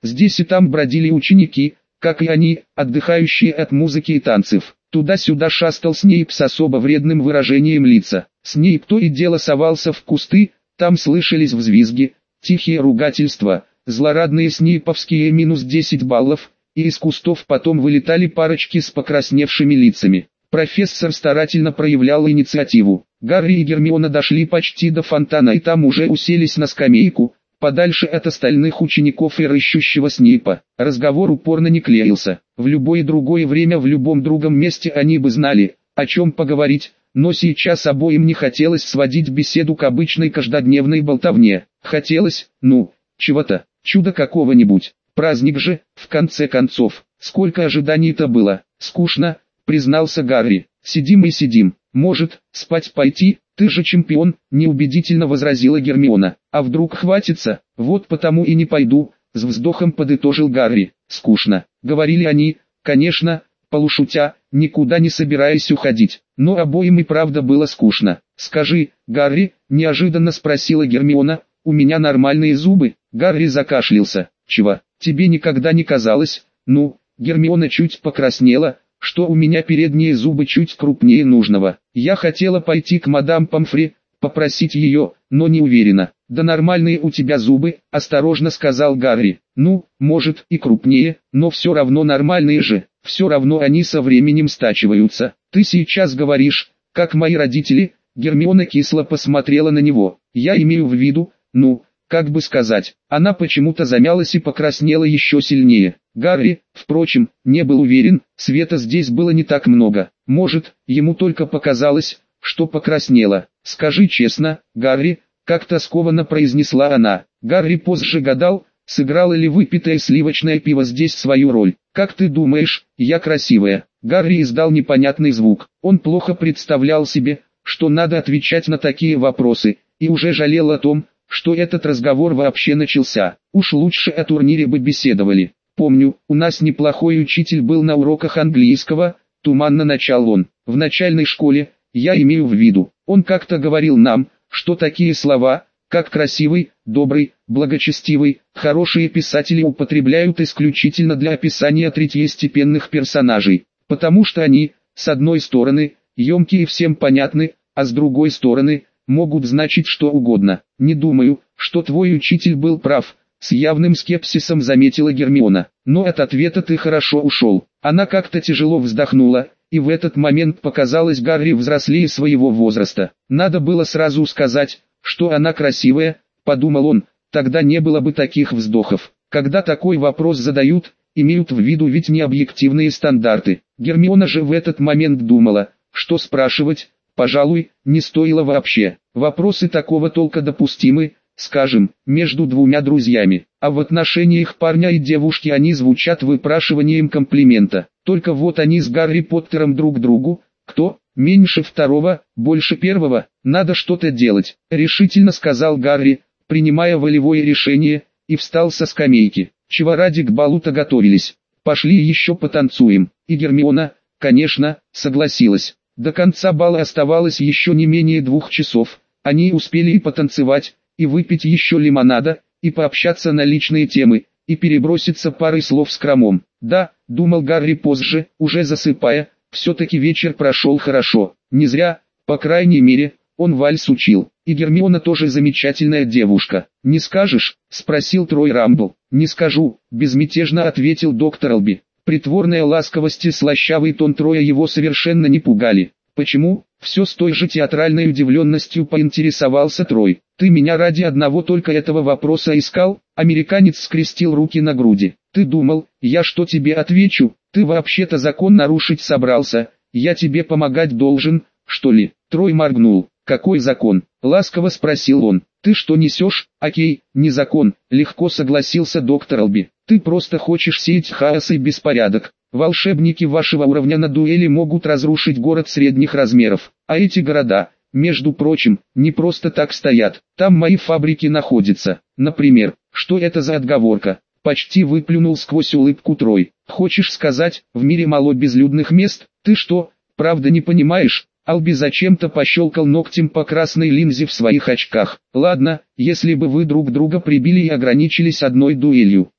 Здесь и там бродили ученики, как и они, отдыхающие от музыки и танцев. Туда-сюда шастал Снейп с особо вредным выражением лица. Снейп то и дело совался в кусты, там слышались взвизги, тихие ругательства, злорадные снейповские минус 10 баллов, и из кустов потом вылетали парочки с покрасневшими лицами. Профессор старательно проявлял инициативу. Гарри и Гермиона дошли почти до фонтана и там уже уселись на скамейку, подальше от остальных учеников и рыщущего Снейпа. Разговор упорно не клеился. В любое другое время в любом другом месте они бы знали, о чем поговорить, но сейчас обоим не хотелось сводить беседу к обычной каждодневной болтовне. Хотелось, чего-то, чуда какого-нибудь. Праздник же, в конце концов. Сколько ожиданий-то было. Скучно, признался Гарри. Сидим и сидим. Может, спать пойти? Ты же чемпион, неубедительно возразила Гермиона. А вдруг хватится? Вот потому и не пойду, с вздохом подытожил Гарри. Скучно. Говорили они, конечно, полушутя, никуда не собираясь уходить. Но обоим и правда было скучно. Скажи, Гарри, неожиданно спросила Гермиона, у меня нормальные зубы? Гарри закашлялся. Чего? Тебе никогда не казалось? Гермиона чуть покраснела, что у меня передние зубы чуть крупнее нужного. Я хотела пойти к мадам Помфри, попросить ее, но не уверена. Да нормальные у тебя зубы, осторожно сказал Гарри. Может и крупнее, но все равно нормальные же. Все равно они со временем стачиваются. Ты сейчас говоришь, как мои родители. Гермиона кисло посмотрела на него. Я имею в виду, как бы сказать, она почему-то замялась и покраснела еще сильнее. Гарри, впрочем, не был уверен, света здесь было не так много. Может, ему только показалось, что покраснела. Скажи честно, Гарри, как-то скованно произнесла она. Гарри позже гадал, сыграло ли выпитое сливочное пиво здесь свою роль. Как ты думаешь, я красивая? Гарри издал непонятный звук. Он плохо представлял себе, что надо отвечать на такие вопросы, и уже жалел о том, что этот разговор вообще начался. Уж лучше о турнире бы беседовали. Помню, у нас неплохой учитель был на уроках английского, туманно начал он. В начальной школе, я имею в виду, он как-то говорил нам, что такие слова, как красивый, добрый, благочестивый, хорошие писатели употребляют исключительно для описания третьестепенных персонажей, потому что они, с одной стороны, емкие и всем понятны, а с другой стороны, могут значить что угодно. Не думаю, что твой учитель был прав, с явным скепсисом заметила Гермиона. Но от ответа ты хорошо ушел. Она как-то тяжело вздохнула, и в этот момент показалось Гарри взрослее своего возраста. Надо было сразу сказать, что она красивая, подумал он, тогда не было бы таких вздохов. Когда такой вопрос задают, имеют в виду ведь не объективные стандарты. Гермиона же в этот момент думала, что спрашивать, пожалуй, не стоило вообще. Вопросы такого толка допустимы, скажем, между двумя друзьями, а в отношениях парня и девушки они звучат выпрашиванием комплимента. Только вот они с Гарри Поттером друг другу, кто, меньше второго, больше первого, надо что-то делать, решительно сказал Гарри, принимая волевое решение, и встал со скамейки. Чего ради к балу-то готовились? Пошли еще потанцуем. И Гермиона, конечно, согласилась. До конца бала оставалось еще не менее 2 часов, они успели и потанцевать, и выпить еще лимонада, и пообщаться на личные темы, и переброситься парой слов с Кромом. Да, думал Гарри позже, уже засыпая, все-таки вечер прошел хорошо, не зря, по крайней мере, он вальс учил, и Гермиона тоже замечательная девушка. «Не скажешь?» – спросил Трой Рамбл. «Не скажу», – безмятежно ответил доктор Алби. Притворная ласковость и слащавый тон Троя его совершенно не пугали. «Почему?» – все с той же театральной удивленностью поинтересовался Трой. «Ты меня ради одного только этого вопроса искал?» Американец скрестил руки на груди. «Ты думал, я что тебе отвечу? Ты вообще-то закон нарушить собрался, я тебе помогать должен, что ли?» Трой моргнул. «Какой закон?» – ласково спросил он. «Ты что несешь?» «Окей, не закон», – легко согласился доктор Алби. «Ты просто хочешь сеять хаос и беспорядок. Волшебники вашего уровня на дуэли могут разрушить город средних размеров. А эти города, между прочим, не просто так стоят. Там мои фабрики находятся. Например, что это за отговорка?» Почти выплюнул сквозь улыбку Трой. «Хочешь сказать, в мире мало безлюдных мест? Ты что, правда не понимаешь?» Алби зачем-то пощелкал ногтем по красной линзе в своих очках. «Ладно, если бы вы друг друга прибили и ограничились одной дуэлью,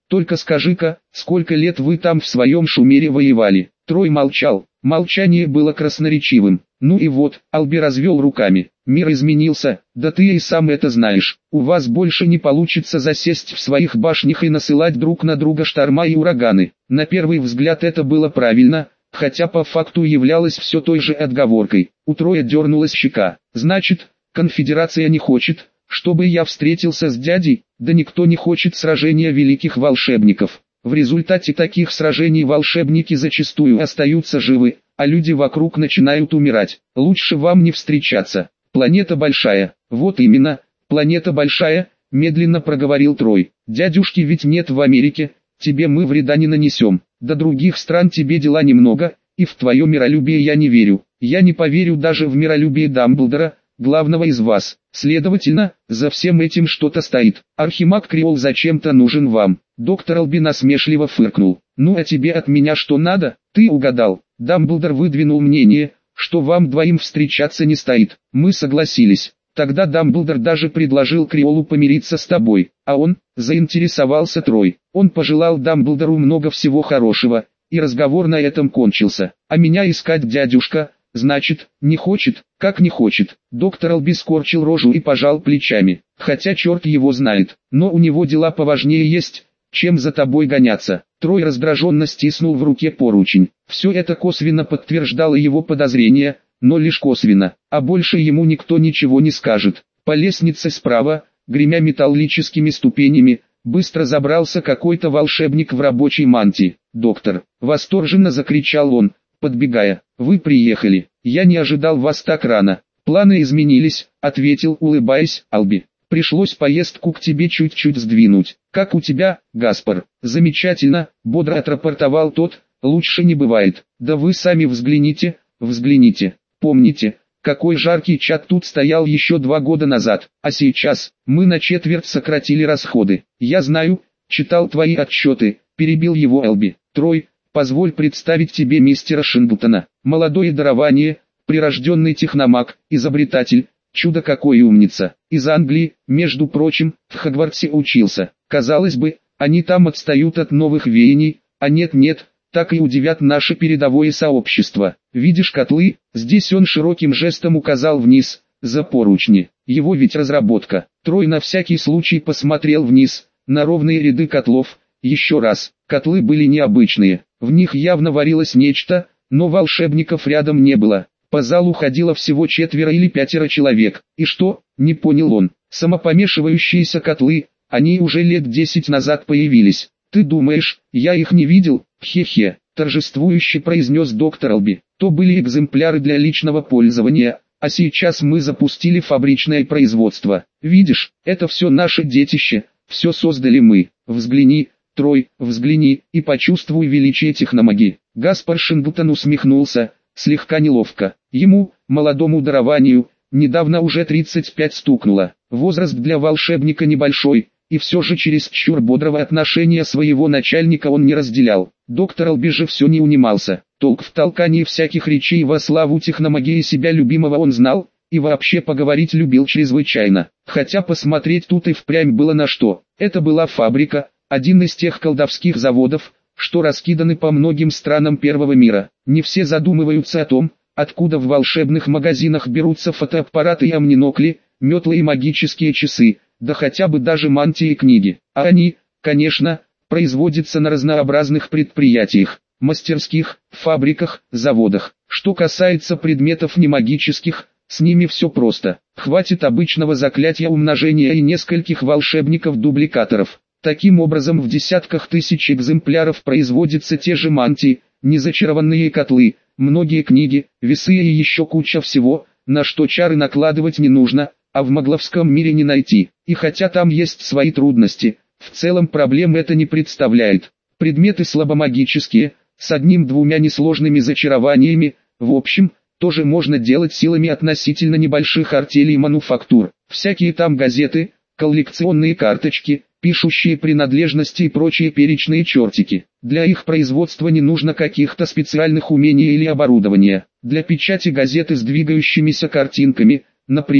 Только скажи-ка, сколько лет вы там в своем Шумере воевали?» Трой молчал. Молчание было красноречивым. «Ну и вот», Алби развел руками. «Мир изменился, да ты и сам это знаешь. У вас больше не получится засесть в своих башнях и насылать друг на друга шторма и ураганы». На первый взгляд это было правильно, хотя по факту являлось все той же отговоркой. У Троя дернулась щека. «Значит, конфедерация не хочет, чтобы я встретился с дядей?» «Да никто не хочет сражения великих волшебников. В результате таких сражений волшебники зачастую остаются живы, а люди вокруг начинают умирать. Лучше вам не встречаться. Планета большая». «Вот именно, планета большая», медленно проговорил Трой. «Дядюшки ведь нет в Америке, тебе мы вреда не нанесем. До других стран тебе дела немного, и в твое миролюбие я не верю. Я не поверю даже в миролюбие Дамблдора, главного из вас. Следовательно, за всем этим что-то стоит. Архимаг Криол зачем-то нужен вам». Доктор Алби насмешливо фыркнул. «Ну а тебе от меня что надо? Ты угадал. Дамблдор выдвинул мнение, что вам двоим встречаться не стоит. Мы согласились. Тогда Дамблдор даже предложил Криолу помириться с тобой, а он, заинтересовался Трой. Он пожелал Дамблдору много всего хорошего, и разговор на этом кончился. А меня искать дядюшка, значит, не хочет?» «Как не хочет?» Доктор Алби скорчил рожу и пожал плечами. «Хотя черт его знает, но у него дела поважнее есть, чем за тобой гоняться». Трой раздраженно стиснул в руке поручень. Все это косвенно подтверждало его подозрения, но лишь косвенно, а больше ему никто ничего не скажет. По лестнице справа, гремя металлическими ступенями, быстро забрался какой-то волшебник в рабочей мантии. «Доктор!» — восторженно закричал он, подбегая. «Вы приехали. Я не ожидал вас так рано». «Планы изменились», — ответил, улыбаясь, Алби. «Пришлось поездку к тебе чуть-чуть сдвинуть». «Как у тебя, Гаспар?» «Замечательно», — бодро отрапортовал тот, «лучше не бывает». «Да вы сами взгляните, взгляните. Помните, какой жаркий чат тут стоял еще 2 года назад, а сейчас мы на четверть сократили расходы». «Я знаю, читал твои отчеты», — перебил его Алби. «Трой, позволь представить тебе мистера Шинглтона. Молодое дарование, прирожденный техномаг, изобретатель, чудо какой умница. Из Англии, между прочим, в Хогвартсе учился. Казалось бы, они там отстают от новых веяний, а нет-нет, так и удивят наше передовое сообщество. Видишь котлы?» Здесь он широким жестом указал вниз, за поручни. Его ведь разработка. Трой на всякий случай посмотрел вниз, на ровные ряды котлов. Еще раз, котлы были необычные. В них явно варилось нечто, но волшебников рядом не было. По залу ходило всего 4 или 5 человек. «И что?» — не понял он. «Самопомешивающиеся котлы, они уже лет 10 назад появились. Ты думаешь, я их не видел?» «Хе-хе», — торжествующе произнес доктор Алби. «То были экземпляры для личного пользования, а сейчас мы запустили фабричное производство. Видишь, это все наше детище, все создали мы. Взгляни, Трой, взгляни и почувствуй величие техномагии». Гаспар Шинглтон усмехнулся, слегка неловко. Ему, молодому дарованию, недавно уже 35 стукнуло. Возраст для волшебника небольшой, и все же чересчур бодрого отношения своего начальника он не разделял. Доктор Алби же все не унимался. Толк в толкании всяких речей во славу техномагии себя любимого он знал, и вообще поговорить любил чрезвычайно. Хотя посмотреть тут и впрямь было на что. Это была фабрика, один из тех колдовских заводов, что раскиданы по многим странам первого мира. Не все задумываются о том, откуда в волшебных магазинах берутся фотоаппараты и амнинокли, метлы и магические часы, да хотя бы даже мантии и книги. А они, конечно, производятся на разнообразных предприятиях, мастерских, фабриках, заводах. Что касается предметов немагических, с ними все просто. Хватит обычного заклятия умножения и нескольких волшебников-дубликаторов. Таким образом в десятках тысяч экземпляров производятся те же мантии, незачарованные котлы, многие книги, весы и еще куча всего, на что чары накладывать не нужно, а в магловском мире не найти. И хотя там есть свои трудности, в целом проблем это не представляет. Предметы слабомагические, с 1-2 несложными зачарованиями, в общем, тоже можно делать силами относительно небольших артелей и мануфактур. Всякие там газеты, коллекционные карточки, пишущие принадлежности и прочие перечные чертики. Для их производства не нужно каких-то специальных умений или оборудования. Для печати газеты с двигающимися картинками, например,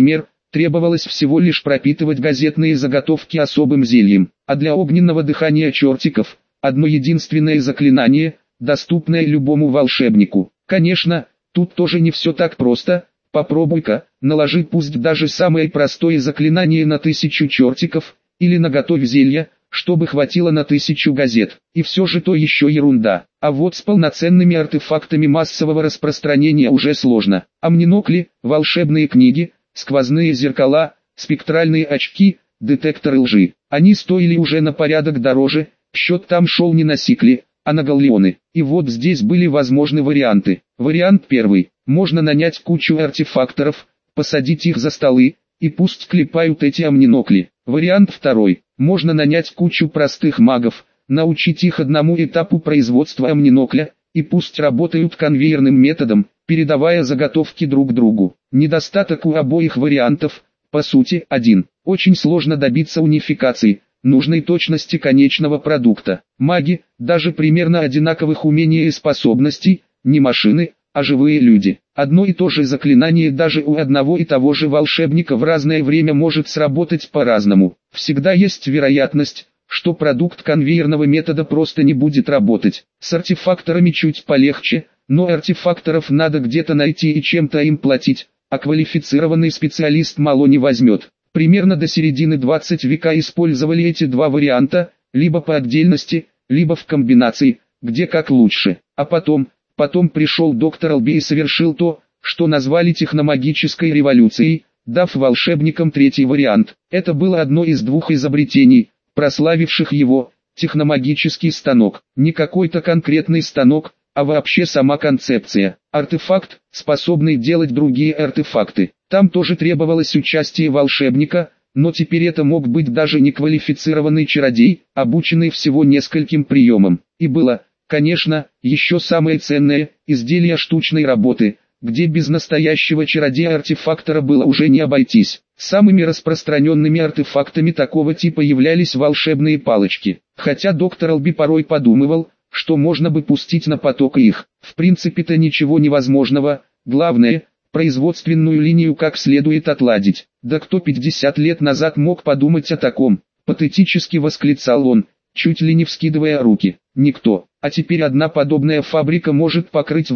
требовалось всего лишь пропитывать газетные заготовки особым зельем, а для огненного дыхания чертиков, одно единственное заклинание, доступное любому волшебнику. Конечно, тут тоже не все так просто. Попробуй-ка, наложи пусть даже самое простое заклинание на 1000 чертиков, или наготовь зелья, чтобы хватило на 1000 газет. И все же то еще ерунда. А вот с полноценными артефактами массового распространения уже сложно. Амнинокли, волшебные книги, сквозные зеркала, спектральные очки, детекторы лжи. Они стоили уже на порядок дороже, счет там шел не на сикли, а на галлеоны. И вот здесь были возможны варианты. Вариант первый. Можно нанять кучу артефакторов, посадить их за столы, и пусть клепают эти амнинокли. Вариант второй. Можно нанять кучу простых магов, научить их одному этапу производства амнинокля, и пусть работают конвейерным методом, передавая заготовки друг другу. Недостаток у обоих вариантов, по сути, один. Очень сложно добиться унификации, нужной точности конечного продукта. Маги, даже примерно одинаковых умений и способностей, не машины, а живые люди. Одно и то же заклинание даже у одного и того же волшебника в разное время может сработать по-разному. Всегда есть вероятность, что продукт конвейерного метода просто не будет работать. С артефакторами чуть полегче, но артефакторов надо где-то найти и чем-то им платить, а квалифицированный специалист мало не возьмет. Примерно до середины 20 века использовали эти два варианта, либо по отдельности, либо в комбинации, где как лучше. А потом пришел доктор Алби и совершил то, что назвали техномагической революцией, дав волшебникам третий вариант. Это было одно из двух изобретений, прославивших его, техномагический станок. Не какой-то конкретный станок, а вообще сама концепция. Артефакт, способный делать другие артефакты. Там тоже требовалось участие волшебника, но теперь это мог быть даже не квалифицированный чародей, обученный всего нескольким приемам. И было, конечно, еще самое ценное – изделие штучной работы, где без настоящего чародея-артефактора было уже не обойтись. Самыми распространенными артефактами такого типа являлись волшебные палочки. Хотя доктор Алби порой подумывал, что можно бы пустить на поток их. В принципе-то ничего невозможного, главное – производственную линию как следует отладить. Да кто 50 лет назад мог подумать о таком? Патетически восклицал он, чуть ли не вскидывая руки. Никто. А теперь одна подобная фабрика может покрыть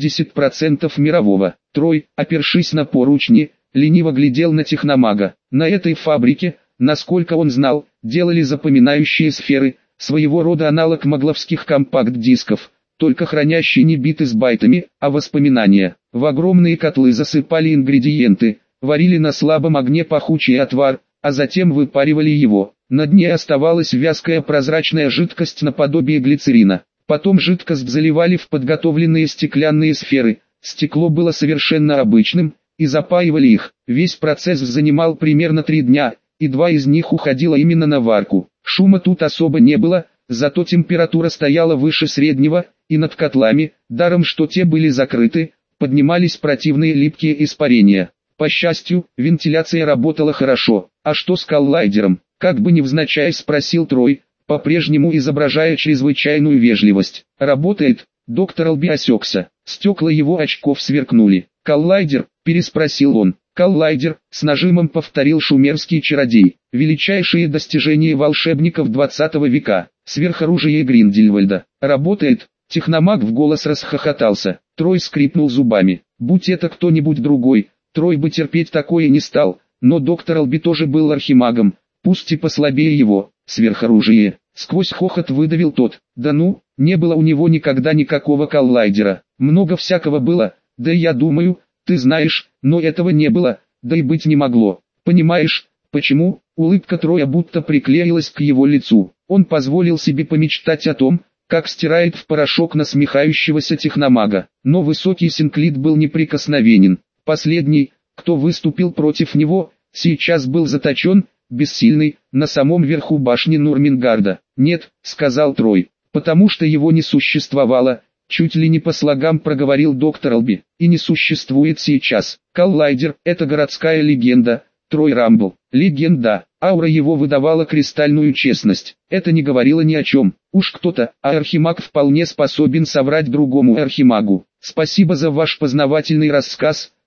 80% мирового. Трой, опершись на поручни, лениво глядел на техномага. На этой фабрике, насколько он знал, делали запоминающие сферы, своего рода аналог магловских компакт-дисков, только хранящий не биты с байтами, а воспоминания. В огромные котлы засыпали ингредиенты, варили на слабом огне пахучий отвар, а затем выпаривали его. На дне оставалась вязкая прозрачная жидкость наподобие глицерина. Потом жидкость заливали в подготовленные стеклянные сферы. Стекло было совершенно обычным, и запаивали их. Весь процесс занимал примерно 3 дня, и 2 из них уходило именно на варку. Шума тут особо не было, зато температура стояла выше среднего, и над котлами, даром что те были закрыты, поднимались противные липкие испарения. По счастью, вентиляция работала хорошо. А что с коллайдером? Как бы невзначай спросил Трой, по-прежнему изображая чрезвычайную вежливость. Работает? Доктор Алби осекся. Стекла его очков сверкнули. «Коллайдер?» – переспросил он. «Коллайдер», – с нажимом повторил шумерский чародей. «Величайшие достижения волшебников 20 века. Сверхоружие Гриндельвальда. Работает?» Техномаг в голос расхохотался. Трой скрипнул зубами. Будь это кто-нибудь другой, Трой бы терпеть такое не стал, но доктор Алби тоже был архимагом, пусть и послабее его. Сверхоружие. Сквозь хохот выдавил тот. Да ну, не было у него никогда никакого коллайдера. Много всякого было, да я думаю, ты знаешь, но этого не было, да и быть не могло. Понимаешь, почему? Улыбка Троя будто приклеилась к его лицу. Он позволил себе помечтать о том, как стирает в порошок насмехающегося техномага. Но высокий Синклит был неприкосновенен. Последний, кто выступил против него, сейчас был заточен, бессильный, на самом верху башни Нурмингарда. «Нет», — сказал Трой, — «потому что его не существовало», чуть ли не по слогам проговорил доктор Алби, «и не существует сейчас. Коллайдер — это городская легенда, Трой Рамбл. Легенда, аура его выдавала кристальную честность. Это не говорило ни о чем. Уж кто-то, а архимаг вполне способен соврать другому архимагу. Спасибо за ваш познавательный рассказ,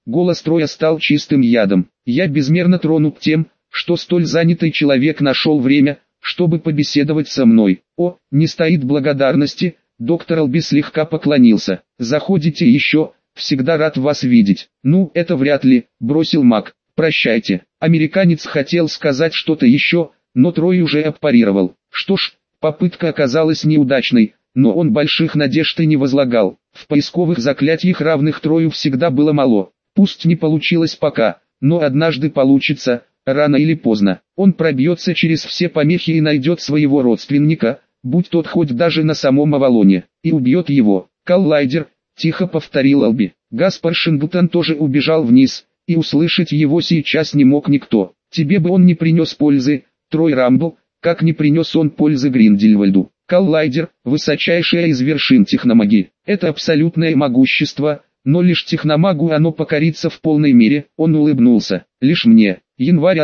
Голос Троя стал чистым ядом. Я безмерно тронут тем, что столь занятый человек нашел время, чтобы побеседовать со мной. О, не стоит благодарности. Доктор Алби слегка поклонился. Заходите еще, всегда рад вас видеть. Ну, это вряд ли, бросил Мак. Прощайте. Американец хотел сказать что-то еще, но Трой уже отпарировал. Что ж, попытка оказалась неудачной, но он больших надежд и не возлагал. В поисковых заклятиях равных Трою всегда было мало. Пусть не получилось пока, но однажды получится, рано или поздно. Он пробьется через все помехи и найдет своего родственника, будь тот хоть даже на самом Авалоне, и убьет его. «Коллайдер», — тихо повторил Алби. Гаспар Шинглтон тоже убежал вниз, и услышать его сейчас не мог никто. Тебе бы он не принес пользы, Трой Рамбл, как не принес он пользы Гриндельвальду. Коллайдер, высочайшая из вершин техномагии. Это абсолютное могущество, но лишь техномагу оно покорится в полной мере. Он улыбнулся. Лишь мне. Январь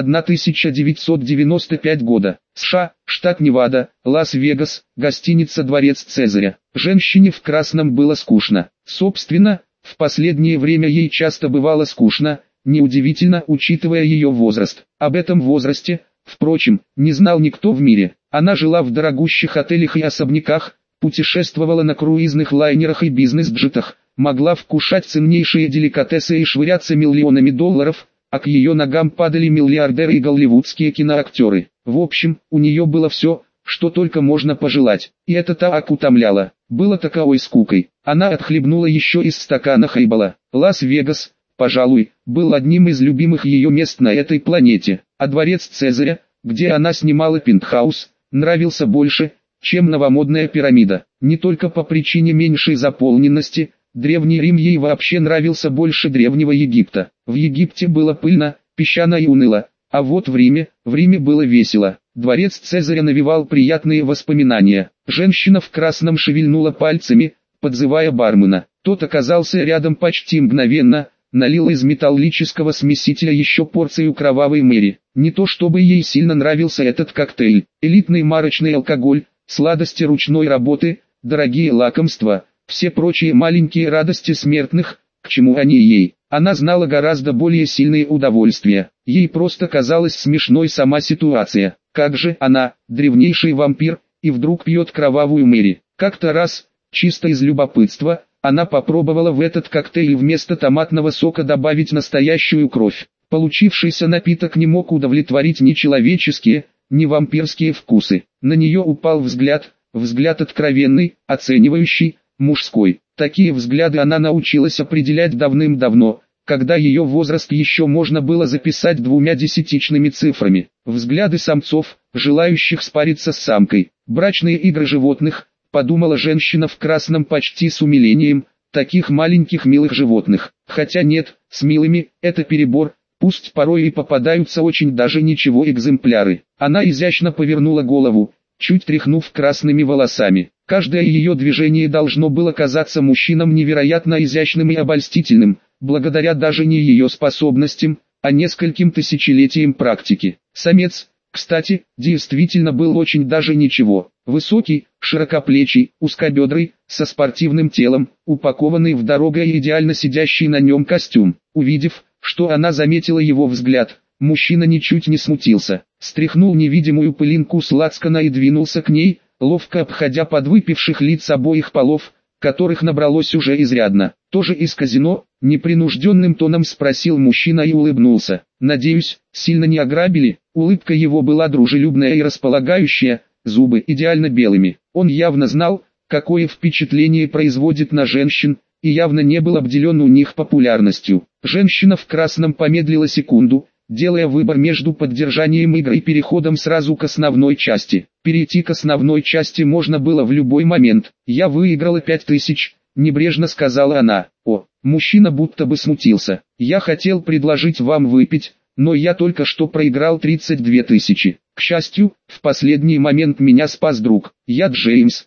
1995 года. США, штат Невада, Лас-Вегас, гостиница «Дворец Цезаря». Женщине в красном было скучно. Собственно, в последнее время ей часто бывало скучно, неудивительно, учитывая ее возраст. Об этом возрасте, впрочем, не знал никто в мире. Она жила в дорогущих отелях и особняках, путешествовала на круизных лайнерах и бизнес-джетах, могла вкушать ценнейшие деликатесы и швыряться миллионами долларов, а к ее ногам падали миллиардеры и голливудские киноактеры. В общем, у нее было все, что только можно пожелать, и это так утомляло, было таковой скукой. Она отхлебнула еще из стакана хайбола. Лас-Вегас, пожалуй, был одним из любимых ее мест на этой планете, а дворец Цезаря, где она снимала пентхаус, нравился больше, чем новомодная пирамида. Не только по причине меньшей заполненности, Древний Рим ей вообще нравился больше Древнего Египта. В Египте было пыльно, песчано и уныло, а вот в Риме было весело. Дворец Цезаря навевал приятные воспоминания. Женщина в красном шевельнула пальцами, подзывая бармена. Тот оказался рядом почти мгновенно, налил из металлического смесителя еще порцию кровавой Мэри. Не то чтобы ей сильно нравился этот коктейль. Элитный марочный алкоголь, сладости ручной работы, дорогие лакомства, все прочие маленькие радости смертных, к чему они ей. Она знала гораздо более сильные удовольствия. Ей просто казалась смешной сама ситуация. Как же она, древнейший вампир, и вдруг пьет кровавую Мэри. Как-то раз, чисто из любопытства, она попробовала в этот коктейль вместо томатного сока добавить настоящую кровь. Получившийся напиток не мог удовлетворить ни человеческие, ни вампирские вкусы. На нее упал взгляд откровенный, оценивающий, мужской. Такие взгляды она научилась определять давным-давно, когда ее возраст еще можно было записать 2 десятичными цифрами. Взгляды самцов, желающих спариться с самкой. Брачные игры животных, подумала женщина в красном почти с умилением, таких маленьких милых животных. Хотя нет, с милыми, это перебор, пусть порой и попадаются очень даже ничего экземпляры. Она изящно повернула голову, чуть тряхнув красными волосами. Каждое ее движение должно было казаться мужчинам невероятно изящным и обольстительным, благодаря даже не ее способностям, а нескольким тысячелетиям практики. Самец, кстати, действительно был очень даже ничего. Высокий, широкоплечий, узкобедрый, со спортивным телом, упакованный в дорогой и идеально сидящий на нем костюм. Увидев, что она заметила его взгляд, мужчина ничуть не смутился. Стряхнул невидимую пылинку с лацкана и двинулся к ней, ловко обходя подвыпивших лиц обоих полов, которых набралось уже изрядно. «Тоже из казино?» — непринужденным тоном спросил мужчина и улыбнулся. «Надеюсь, сильно не ограбили?» Улыбка его была дружелюбная и располагающая, зубы идеально белыми. Он явно знал, какое впечатление производит на женщин, и явно не был обделен у них популярностью. Женщина в красном помедлила секунду, делая выбор между поддержанием игры и переходом сразу к основной части. Перейти к основной части можно было в любой момент. «Я выиграла 5000, небрежно сказала она. «О», мужчина будто бы смутился. «Я хотел предложить вам выпить, но я только что проиграл 32 000. К счастью, в последний момент меня спас друг. Я Джеймс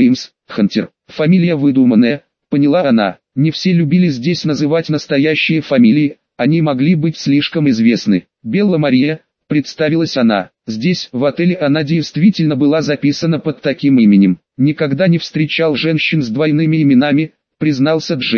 Хантер. Фамилия выдуманная», поняла она. Не все любили здесь называть настоящие фамилии, они могли быть слишком известны. «Белла Мария», представилась она. Здесь, в отеле, она действительно была записана под таким именем. «Никогда не встречал женщин с двойными именами», признался Джеймс.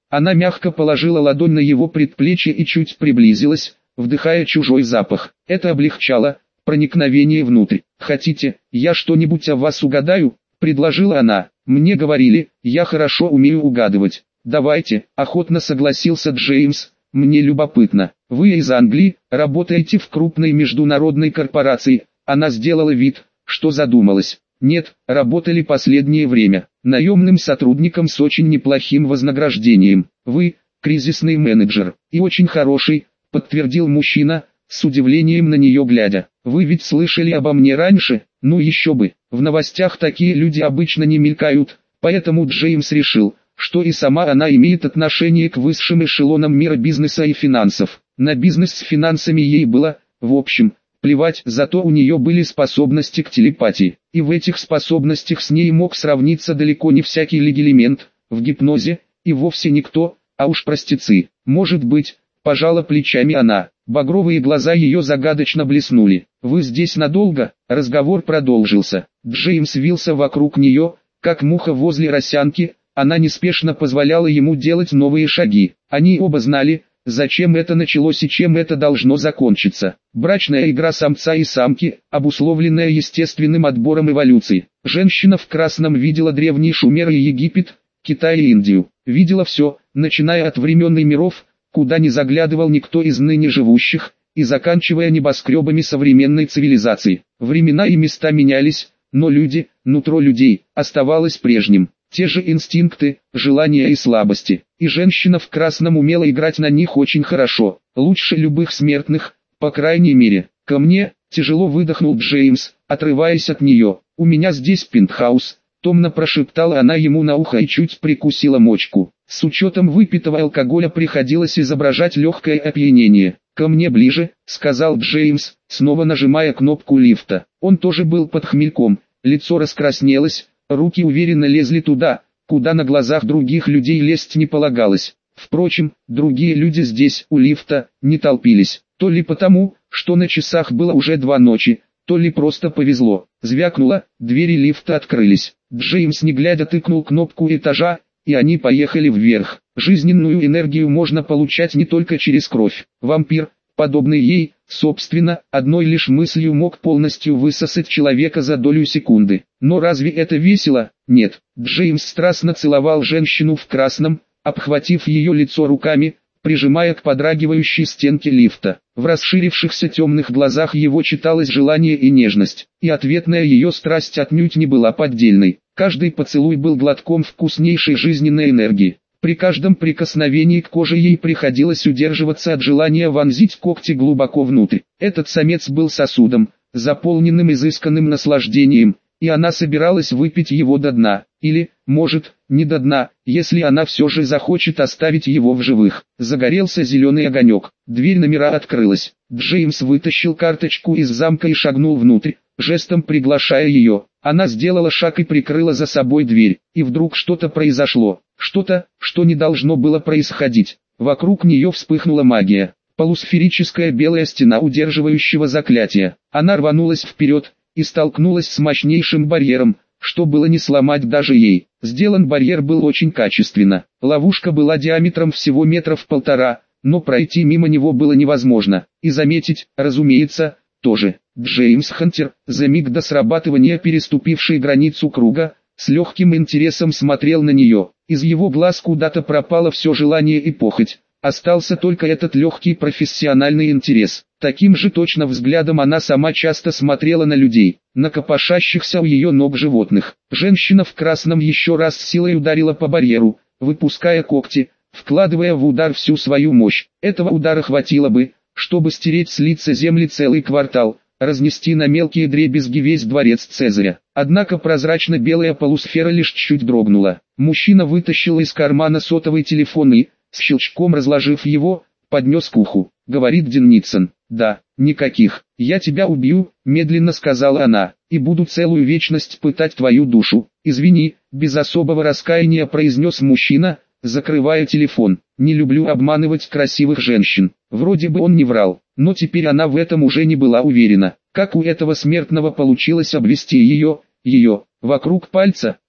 Она мягко положила ладонь на его предплечье и чуть приблизилась, вдыхая чужой запах. Это облегчало проникновение внутрь. «Хотите, я что-нибудь о вас угадаю?» – предложила она. «Мне говорили, я хорошо умею угадывать». «Давайте», – охотно согласился Джеймс. «Мне любопытно. Вы из Англии, работаете в крупной международной корпорации». Она сделала вид, что задумалась. «Нет, работали последнее время. Наемным сотрудником с очень неплохим вознаграждением. Вы – кризисный менеджер. И очень хороший», – подтвердил мужчина, с удивлением на нее глядя. «Вы ведь слышали обо мне раньше? Ну еще бы. В новостях такие люди обычно не мелькают». Поэтому Джеймс решил, что и сама она имеет отношение к высшим эшелонам мира бизнеса и финансов. На бизнес с финансами ей было, в общем, плевать, зато у нее были способности к телепатии. И в этих способностях с ней мог сравниться далеко не всякий легилимент, в гипнозе, и вовсе никто, а уж простецы. Может быть, пожала плечами она. Багровые глаза ее загадочно блеснули. «Вы здесь надолго?» Разговор продолжился. Джеймс вился вокруг нее, как муха возле росянки. Она неспешно позволяла ему делать новые шаги. Они оба знали, зачем это началось и чем это должно закончиться. Брачная игра самца и самки, обусловленная естественным отбором эволюции. Женщина в красном видела древний Шумер и Египет, Китай и Индию. Видела все, начиная от времен и миров, куда не заглядывал никто из ныне живущих, и заканчивая небоскребами современной цивилизации. Времена и места менялись, но люди, нутро людей, оставалось прежним. Те же инстинкты, желания и слабости. И женщина в красном умела играть на них очень хорошо, лучше любых смертных, по крайней мере. «Ко мне», тяжело выдохнул Джеймс, отрываясь от нее. «У меня здесь пентхаус», томно прошептала она ему на ухо и чуть прикусила мочку. С учетом выпитого алкоголя приходилось изображать легкое опьянение. «Ко мне ближе», — сказал Джеймс, снова нажимая кнопку лифта. Он тоже был под хмельком, лицо раскраснелось, руки уверенно лезли туда, куда на глазах других людей лезть не полагалось. Впрочем, другие люди здесь, у лифта, не толпились. То ли потому, что на часах было уже 2 ночи, то ли просто повезло. Звякнуло, двери лифта открылись. Джеймс не глядя тыкнул кнопку этажа, и они поехали вверх. Жизненную энергию можно получать не только через кровь. Вампир, подобный ей, собственно, одной лишь мыслью мог полностью высосать человека за долю секунды. Но разве это весело? Нет. Джеймс страстно целовал женщину в красном, обхватив ее лицо руками, прижимая к подрагивающей стенке лифта. В расширившихся темных глазах его читалось желание и нежность, и ответная ее страсть отнюдь не была поддельной. Каждый поцелуй был глотком вкуснейшей жизненной энергии. При каждом прикосновении к коже ей приходилось удерживаться от желания вонзить когти глубоко внутрь. Этот самец был сосудом, заполненным изысканным наслаждением, и она собиралась выпить его до дна, или, может, не до дна, если она все же захочет оставить его в живых. Загорелся зеленый огонек, дверь номера открылась. Джеймс вытащил карточку из замка и шагнул внутрь, жестом приглашая ее. Она сделала шаг и прикрыла за собой дверь, и вдруг что-то произошло, что-то, что не должно было происходить. Вокруг нее вспыхнула магия, полусферическая белая стена удерживающего заклятия. Она рванулась вперед и столкнулась с мощнейшим барьером, что было не сломать даже ей. Сделан барьер был очень качественно. Ловушка была диаметром всего 1,5 метра, но пройти мимо него было невозможно. И заметить, разумеется, тоже. Джеймс Хантер, за миг до срабатывания переступивший границу круга, с легким интересом смотрел на нее. Из его глаз куда-то пропало все желание и похоть. Остался только этот легкий профессиональный интерес. Таким же точно взглядом она сама часто смотрела на людей, на копошащихся у ее ног животных. Женщина в красном еще раз с силой ударила по барьеру, выпуская когти, вкладывая в удар всю свою мощь. Этого удара хватило бы, чтобы стереть с лица земли целый квартал, разнести на мелкие дребезги весь дворец Цезаря. Однако прозрачно-белая полусфера лишь чуть дрогнула. Мужчина вытащил из кармана сотовый телефон и, с щелчком разложив его, поднес к уху. Говорит Денницын. «Да, никаких. Я тебя убью», — медленно сказала она, — «и буду целую вечность пытать твою душу». «Извини», — без особого раскаяния произнес мужчина, закрывая телефон. «Не люблю обманывать красивых женщин». Вроде бы он не врал, но теперь она в этом уже не была уверена. Как у этого смертного получилось обвести ее, вокруг пальца?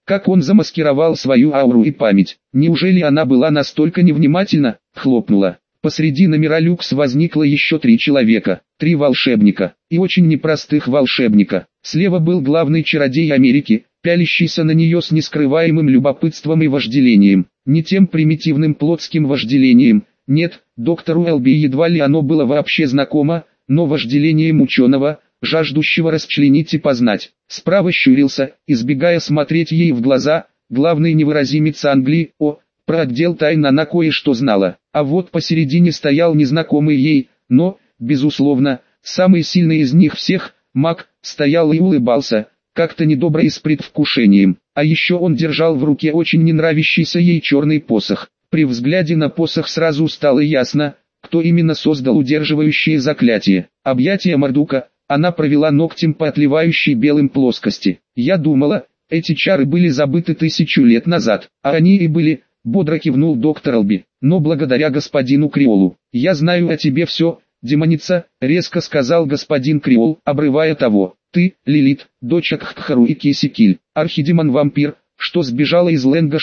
Как он замаскировал свою ауру и память? Неужели она была настолько невнимательна? Хлопнула. Посреди номера люкс возникло еще 3 человека, 3 волшебника, и очень непростых волшебника. Слева был главный чародей Америки, пялящийся на нее с нескрываемым любопытством и вожделением. Не тем примитивным плотским вожделением, нет, доктору Элби едва ли оно было вообще знакомо, но вожделением ученого, жаждущего расчленить и познать. Справа щурился, избегая смотреть ей в глаза, главный невыразимец Англии. Про отдел тайн она кое-что знала, а вот посередине стоял незнакомый ей, но, безусловно, самый сильный из них всех, маг, стоял и улыбался, как-то недобро и с предвкушением, а еще он держал в руке очень не нравящийся ей черный посох. При взгляде на посох сразу стало ясно, кто именно создал удерживающее заклятие. Объятие Мардука, она провела ногтем по отливающей белым плоскости. Я думала, эти чары были забыты 1000 лет назад, а они и были. Бодро кивнул доктор Элби, но благодаря господину Криолу. «Я знаю о тебе все, демоница», — резко сказал господин Криол, обрывая того. «Ты, Лилит, дочь Кххару и Кисикиль, архидемон-вампир, что сбежала из Ленга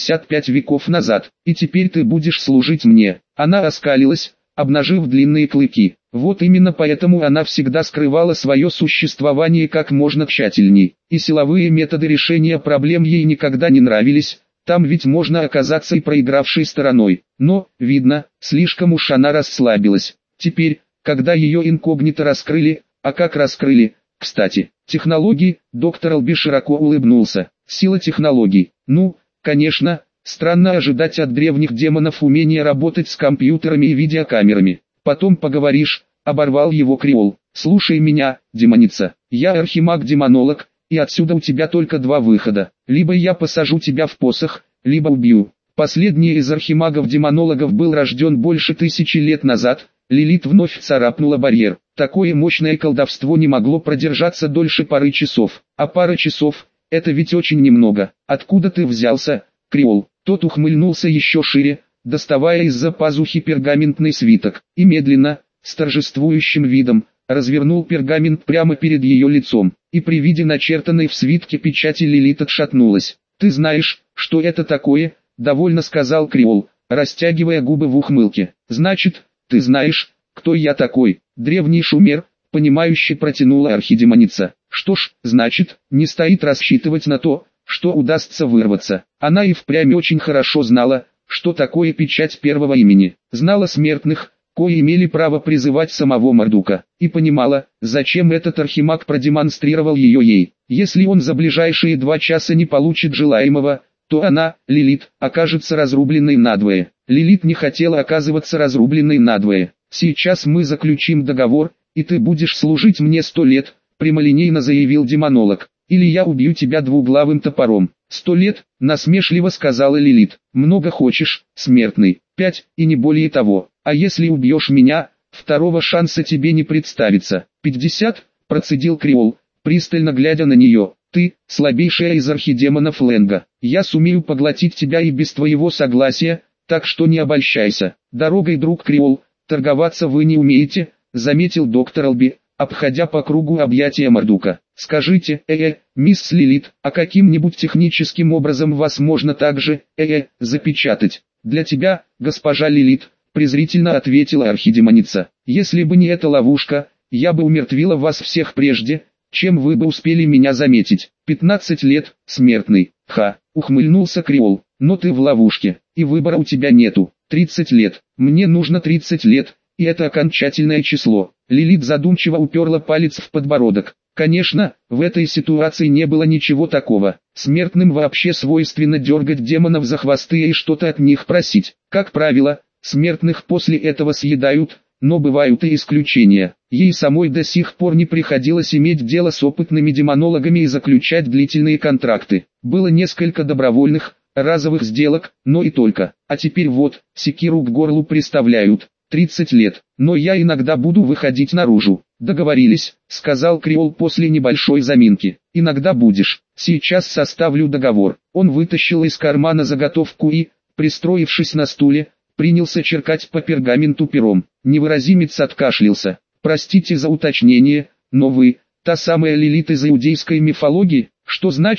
65 веков назад, и теперь ты будешь служить мне». Она оскалилась, обнажив длинные клыки. Вот именно поэтому она всегда скрывала свое существование как можно тщательней, и силовые методы решения проблем ей никогда не нравились. Там ведь можно оказаться и проигравшей стороной. Но, видно, слишком уж она расслабилась. Теперь, когда ее инкогнито раскрыли, а как раскрыли, кстати, технологии, доктор Элби широко улыбнулся. Сила технологий. Ну, конечно, странно ожидать от древних демонов умения работать с компьютерами и видеокамерами. Потом поговоришь, оборвал его Криол. Слушай меня, демоница, я архимаг-демонолог. И отсюда у тебя только 2 выхода. Либо я посажу тебя в посох, либо убью. Последний из архимагов-демонологов был рожден больше 1000 лет назад. Лилит вновь царапнула барьер. Такое мощное колдовство не могло продержаться дольше пары часов. А пара часов – это ведь очень немного. Откуда ты взялся, Криол? Тот ухмыльнулся еще шире, доставая из-за пазухи пергаментный свиток. И медленно, с торжествующим видом, развернул пергамент прямо перед ее лицом, и при виде начертанной в свитке печати Лилит отшатнулась. «Ты знаешь, что это такое?» – довольно сказал Криол, растягивая губы в ухмылке. «Значит, ты знаешь, кто я такой?» Древний шумер, понимающе протянула архидемоница. «Что ж, значит, не стоит рассчитывать на то, что удастся вырваться». Она и впрямь очень хорошо знала, что такое печать первого имени. Знала смертных, кои имели право призывать самого Мардука, и понимала, зачем этот архимаг продемонстрировал ее ей. Если он за ближайшие 2 часа не получит желаемого, то она, Лилит, окажется разрубленной надвое. Лилит не хотела оказываться разрубленной надвое. «Сейчас мы заключим договор, и ты будешь служить мне 100 лет», прямолинейно заявил демонолог. «Или я убью тебя двуглавым топором». 100 лет, насмешливо сказала Лилит. «Много хочешь, смертный, 5, и не более того. А если убьешь меня, второго шанса тебе не представится». 50, процедил Криол, пристально глядя на нее. «Ты, слабейшая из архидемонов Ленга. Я сумею поглотить тебя и без твоего согласия, так что не обольщайся». «Дорогой, друг Криол, торговаться вы не умеете», заметил доктор Элби, обходя по кругу объятия Мардука. «Скажите, мисс Лилит, а каким-нибудь техническим образом вас можно также, запечатать?» «Для тебя, госпожа Лилит», презрительно ответила архидемоница. «Если бы не эта ловушка, я бы умертвила вас всех прежде, чем вы бы успели меня заметить». 15 лет, смертный. Ухмыльнулся Криол. «Но ты в ловушке, и выбора у тебя нету. 30 лет. Мне нужно 30 лет, и это окончательное число». Лилит задумчиво уперла палец в подбородок. Конечно, в этой ситуации не было ничего такого. Смертным вообще свойственно дергать демонов за хвосты и что-то от них просить. Как правило, смертных после этого съедают, но бывают и исключения. Ей самой до сих пор не приходилось иметь дело с опытными демонологами и заключать длительные контракты. Было несколько добровольных, разовых сделок, но и только. А теперь вот, секиру к горлу приставляют. 30 лет, но я иногда буду выходить наружу. «Договорились», — сказал Криол после небольшой заминки. «Иногда будешь. Сейчас составлю договор». Он вытащил из кармана заготовку и, пристроившись на стуле, принялся черкать по пергаменту пером. Невыразимец откашлялся. «Простите за уточнение, но вы, та самая Лилит из иудейской мифологии?» «Что значит,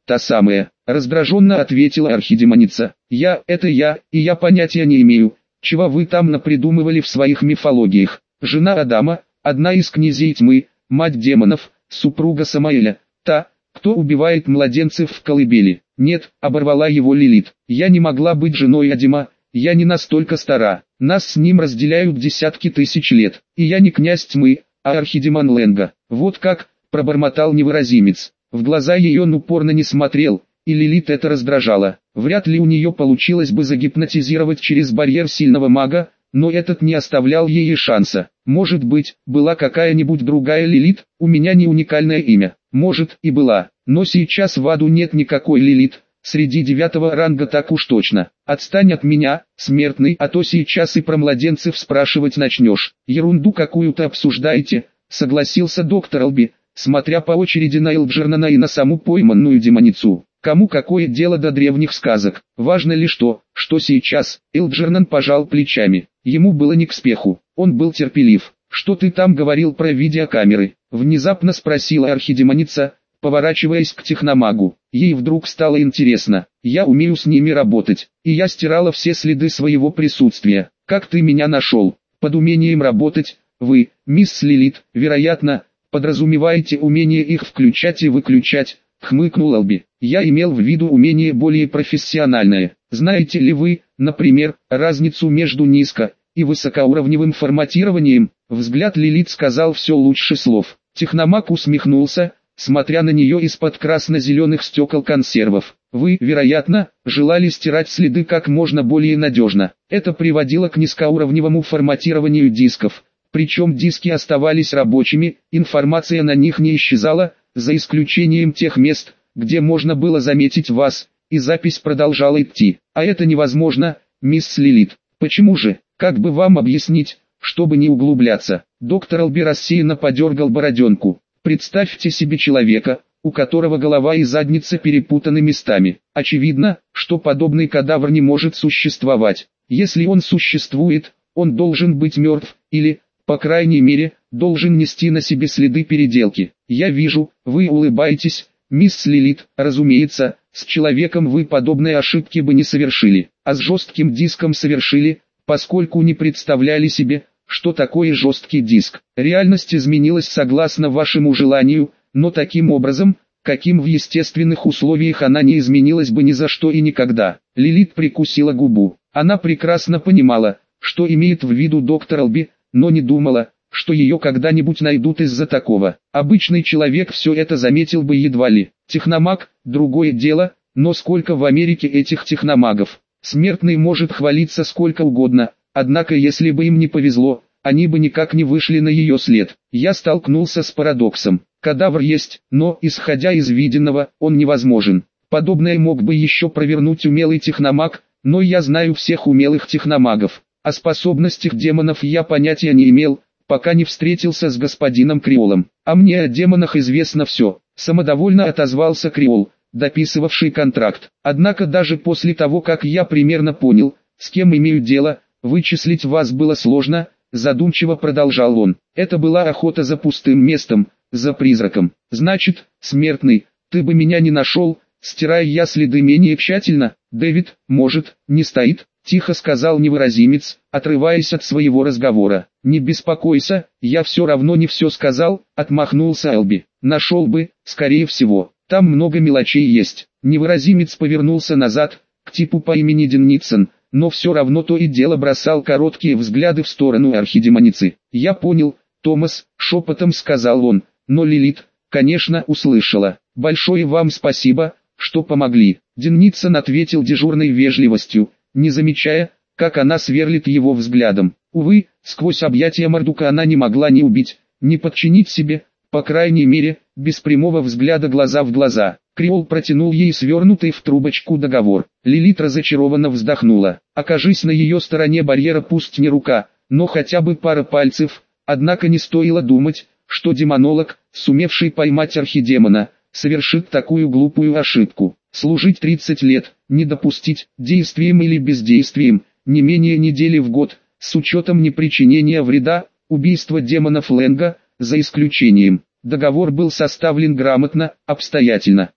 та самая, раздраженно ответила архидемоница. Это я, и я понятия не имею, чего вы там напридумывали в своих мифологиях. Жена Адама, одна из князей тьмы, мать демонов, супруга Самаэля, та, кто убивает младенцев в колыбели. Нет, оборвала его Лилит, я не могла быть женой Адама, я не настолько стара, нас с ним разделяют десятки тысяч лет, и я не князь тьмы, а архидемон Ленга. Вот как, пробормотал невыразимец. В глаза ее он упорно не смотрел, и Лилит это раздражало. Вряд ли у нее получилось бы загипнотизировать через барьер сильного мага, но этот не оставлял ей шанса. Может быть, была какая-нибудь другая Лилит, у меня не уникальное имя. Может, и была, но сейчас в аду нет никакой Лилит, среди 9-го ранга так уж точно. Отстань от меня, смертный, а то сейчас и про младенцев спрашивать начнешь. Ерунду какую-то обсуждаете, согласился доктор Алби, смотря по очереди на Элджернана и на саму пойманную демоницу. Кому какое дело до древних сказок? Важно ли что сейчас? Элджернан пожал плечами. Ему было не к спеху, он был терпелив. «Что ты там говорил про видеокамеры?» — внезапно спросила архидемоница, поворачиваясь к техномагу. Ей вдруг стало интересно. «Я умею с ними работать, и я стирала все следы своего присутствия. Как ты меня нашел?» «Под умением работать, вы, мисс Лилит, вероятно, подразумеваете умение их включать и выключать», — хмыкнул Алби. «Я имел в виду умение более профессиональное. Знаете ли вы, например, разницу между низко- и высокоуровневым форматированием?» Взгляд Лилит сказал все лучше слов. Техномаг усмехнулся, смотря на нее из-под красно-зеленых стекол консервов. «Вы, вероятно, желали стирать следы как можно более надежно. Это приводило к низкоуровневому форматированию дисков. Причем диски оставались рабочими, информация на них не исчезала, за исключением тех мест, где можно было заметить вас, и запись продолжала идти. А это невозможно, мисс Лилит. Почему же? Как бы вам объяснить, чтобы не углубляться?» Доктор Алби рассеянно подергал бороденку. «Представьте себе человека, у которого голова и задница перепутаны местами. Очевидно, что подобный кадавр не может существовать. Если он существует, он должен быть мертв, или, по крайней мере, должен нести на себе следы переделки. Я вижу, вы улыбаетесь, мисс Лилит. Разумеется, с человеком вы подобной ошибки бы не совершили, а с жестким диском совершили, поскольку не представляли себе, что такое жесткий диск. Реальность изменилась согласно вашему желанию, но таким образом, каким в естественных условиях она не изменилась бы ни за что и никогда». Лилит прикусила губу. Она прекрасно понимала, что имеет в виду доктор Алби, но не думала, что ее когда-нибудь найдут из-за такого. Обычный человек все это заметил бы едва ли. Техномаг – другое дело, но сколько в Америке этих техномагов? Смертный может хвалиться сколько угодно, однако если бы им не повезло, они бы никак не вышли на ее след. Я столкнулся с парадоксом. Кадавр есть, но, исходя из виденного, он невозможен. Подобное мог бы еще провернуть умелый техномаг, но я знаю всех умелых техномагов. О способностях демонов я понятия не имел, пока не встретился с господином Криолом. А мне о демонах известно все. Самодовольно отозвался Криол, дописывавший контракт. Однако даже после того, как я примерно понял, с кем имею дело, вычислить вас было сложно, задумчиво продолжал он. Это была охота за пустым местом, за призраком. Значит, смертный, ты бы меня не нашел, стирая я следы менее тщательно. Дэвид, может, не стоит? Тихо сказал невыразимец, отрываясь от своего разговора. «Не беспокойся, я все равно не все сказал», — отмахнулся Алби. «Нашел бы, скорее всего, там много мелочей есть». Невыразимец повернулся назад, к типу по имени Денницен, но все равно то и дело бросал короткие взгляды в сторону архидемоницы. «Я понял, Томас», — шепотом сказал он, но Лилит, конечно, услышала. «Большое вам спасибо, что помогли». Денницен ответил дежурной вежливостью, не замечая, как она сверлит его взглядом. Увы, сквозь объятия Мардука она не могла ни убить, ни подчинить себе, по крайней мере, без прямого взгляда глаза в глаза. Криол протянул ей свернутый в трубочку договор. Лилит разочарованно вздохнула. Окажись на ее стороне барьера, пусть не рука, но хотя бы пара пальцев, однако не стоило думать, что демонолог, сумевший поймать архидемона, совершит такую глупую ошибку. Служить 30 лет, не допустить, действием или бездействием, не менее недели в год, с учетом непричинения вреда, убийства демонов Ленга, за исключением. Договор был составлен грамотно, обстоятельно.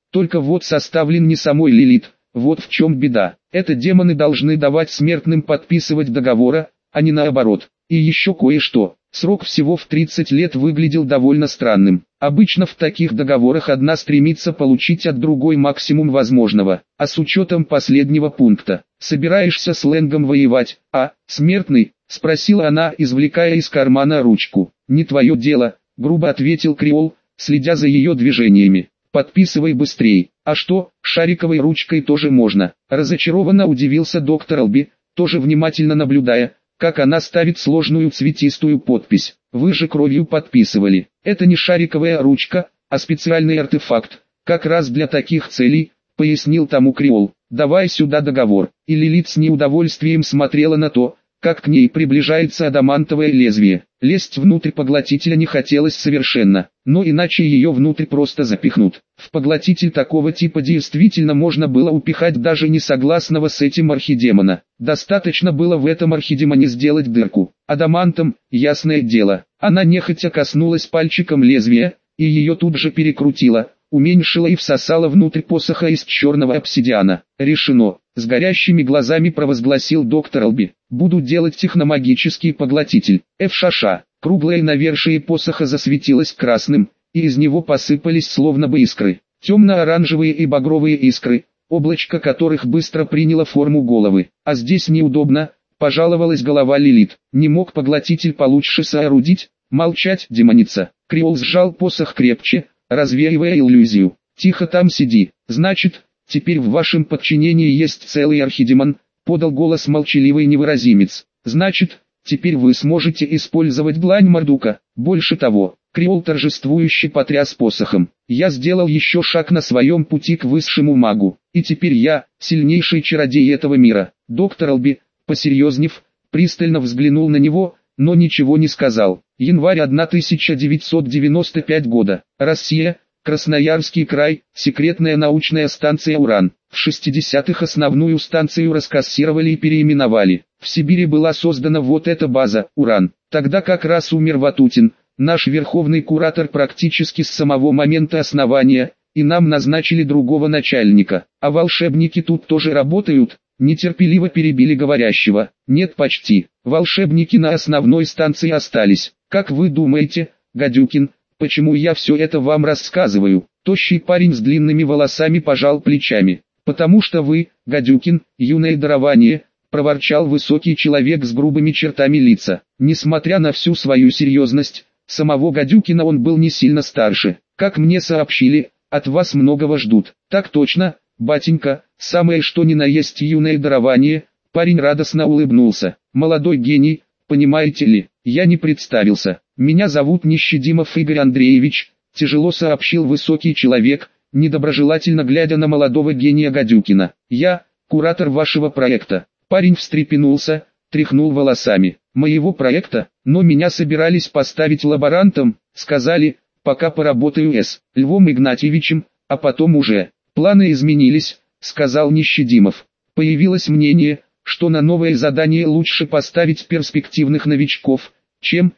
Только вот составлен не самой Лилит, вот в чем беда. Это демоны должны давать смертным подписывать договора, а не наоборот. И еще кое-что. Срок всего в 30 лет выглядел довольно странным. Обычно в таких договорах одна стремится получить от другой максимум возможного. А с учетом последнего пункта, собираешься с Лэнгом воевать, а, смертный? Спросила она, извлекая из кармана ручку. «Не твое дело», — грубо ответил Креол, следя за ее движениями. «Подписывай быстрей». «А что, шариковой ручкой тоже можно?» Разочарованно удивился доктор Алби, тоже внимательно наблюдая, как она ставит сложную цветистую подпись. «Вы же кровью подписывали». «Это не шариковая ручка, а специальный артефакт, как раз для таких целей», — пояснил тому Креол. «Давай сюда договор». И Лилит с неудовольствием смотрела на то, как к ней приближается адамантовое лезвие. Лезть внутрь поглотителя не хотелось совершенно, но иначе ее внутрь просто запихнут. В поглотитель такого типа действительно можно было упихать даже не согласного с этим архидемона. Достаточно было в этом архидемоне сделать дырку. Адамантом, ясное дело. Она нехотя коснулась пальчиком лезвия, и ее тут же перекрутило, уменьшила и всосала внутрь посоха из черного обсидиана. «Решено», — с горящими глазами провозгласил доктор Алби. «Буду делать техномагический поглотитель». Эфшаша, круглое навершие посоха засветилось красным, и из него посыпались словно бы искры. Темно-оранжевые и багровые искры, облачко которых быстро приняло форму головы. «А здесь неудобно», — пожаловалась голова Лилит. «Не мог поглотитель получше соорудить?» «Молчать, демоница». Креол сжал посох крепче, развеивая иллюзию. «Тихо там сиди. Значит, теперь в вашем подчинении есть целый архидемон», — подал голос молчаливый невыразимец. «Значит, теперь вы сможете использовать длань Мардука. Больше того». Креол торжествующе потряс посохом. «Я сделал еще шаг на своем пути к высшему магу, и теперь я, сильнейший чародей этого мира». Доктор Алби, посерьезнев, пристально взглянул на него, но ничего не сказал. Январь 1995 года. Россия, Красноярский край, секретная научная станция «Уран». В 60-х основную станцию раскассировали и переименовали. В Сибири была создана вот эта база, «Уран». Тогда как раз умер Ватутин, наш верховный куратор практически с самого момента основания, и нам назначили другого начальника. А волшебники тут тоже работают? Нетерпеливо перебили говорящего. Нет, почти. Волшебники на основной станции остались. Как вы думаете, Гадюкин, почему я все это вам рассказываю? Тощий парень с длинными волосами пожал плечами. Потому что вы, Гадюкин, юное дарование, проворчал высокий человек с грубыми чертами лица. Несмотря на всю свою серьезность, самого Гадюкина он был не сильно старше. Как мне сообщили, от вас многого ждут. Так точно, батенька, самое что ни на есть юное дарование. Парень радостно улыбнулся. Молодой гений, понимаете ли, я не представился. Меня зовут Нещадимов Игорь Андреевич, тяжело сообщил высокий человек, недоброжелательно глядя на молодого гения Гадюкина. Я, куратор вашего проекта. Парень встрепенулся, тряхнул волосами. Моего проекта, но меня собирались поставить лаборантом, сказали, пока поработаю с Львом Игнатьевичем, а потом уже. Планы изменились, сказал Нещадимов. Появилось мнение, что на новое задание лучше поставить перспективных новичков, чем.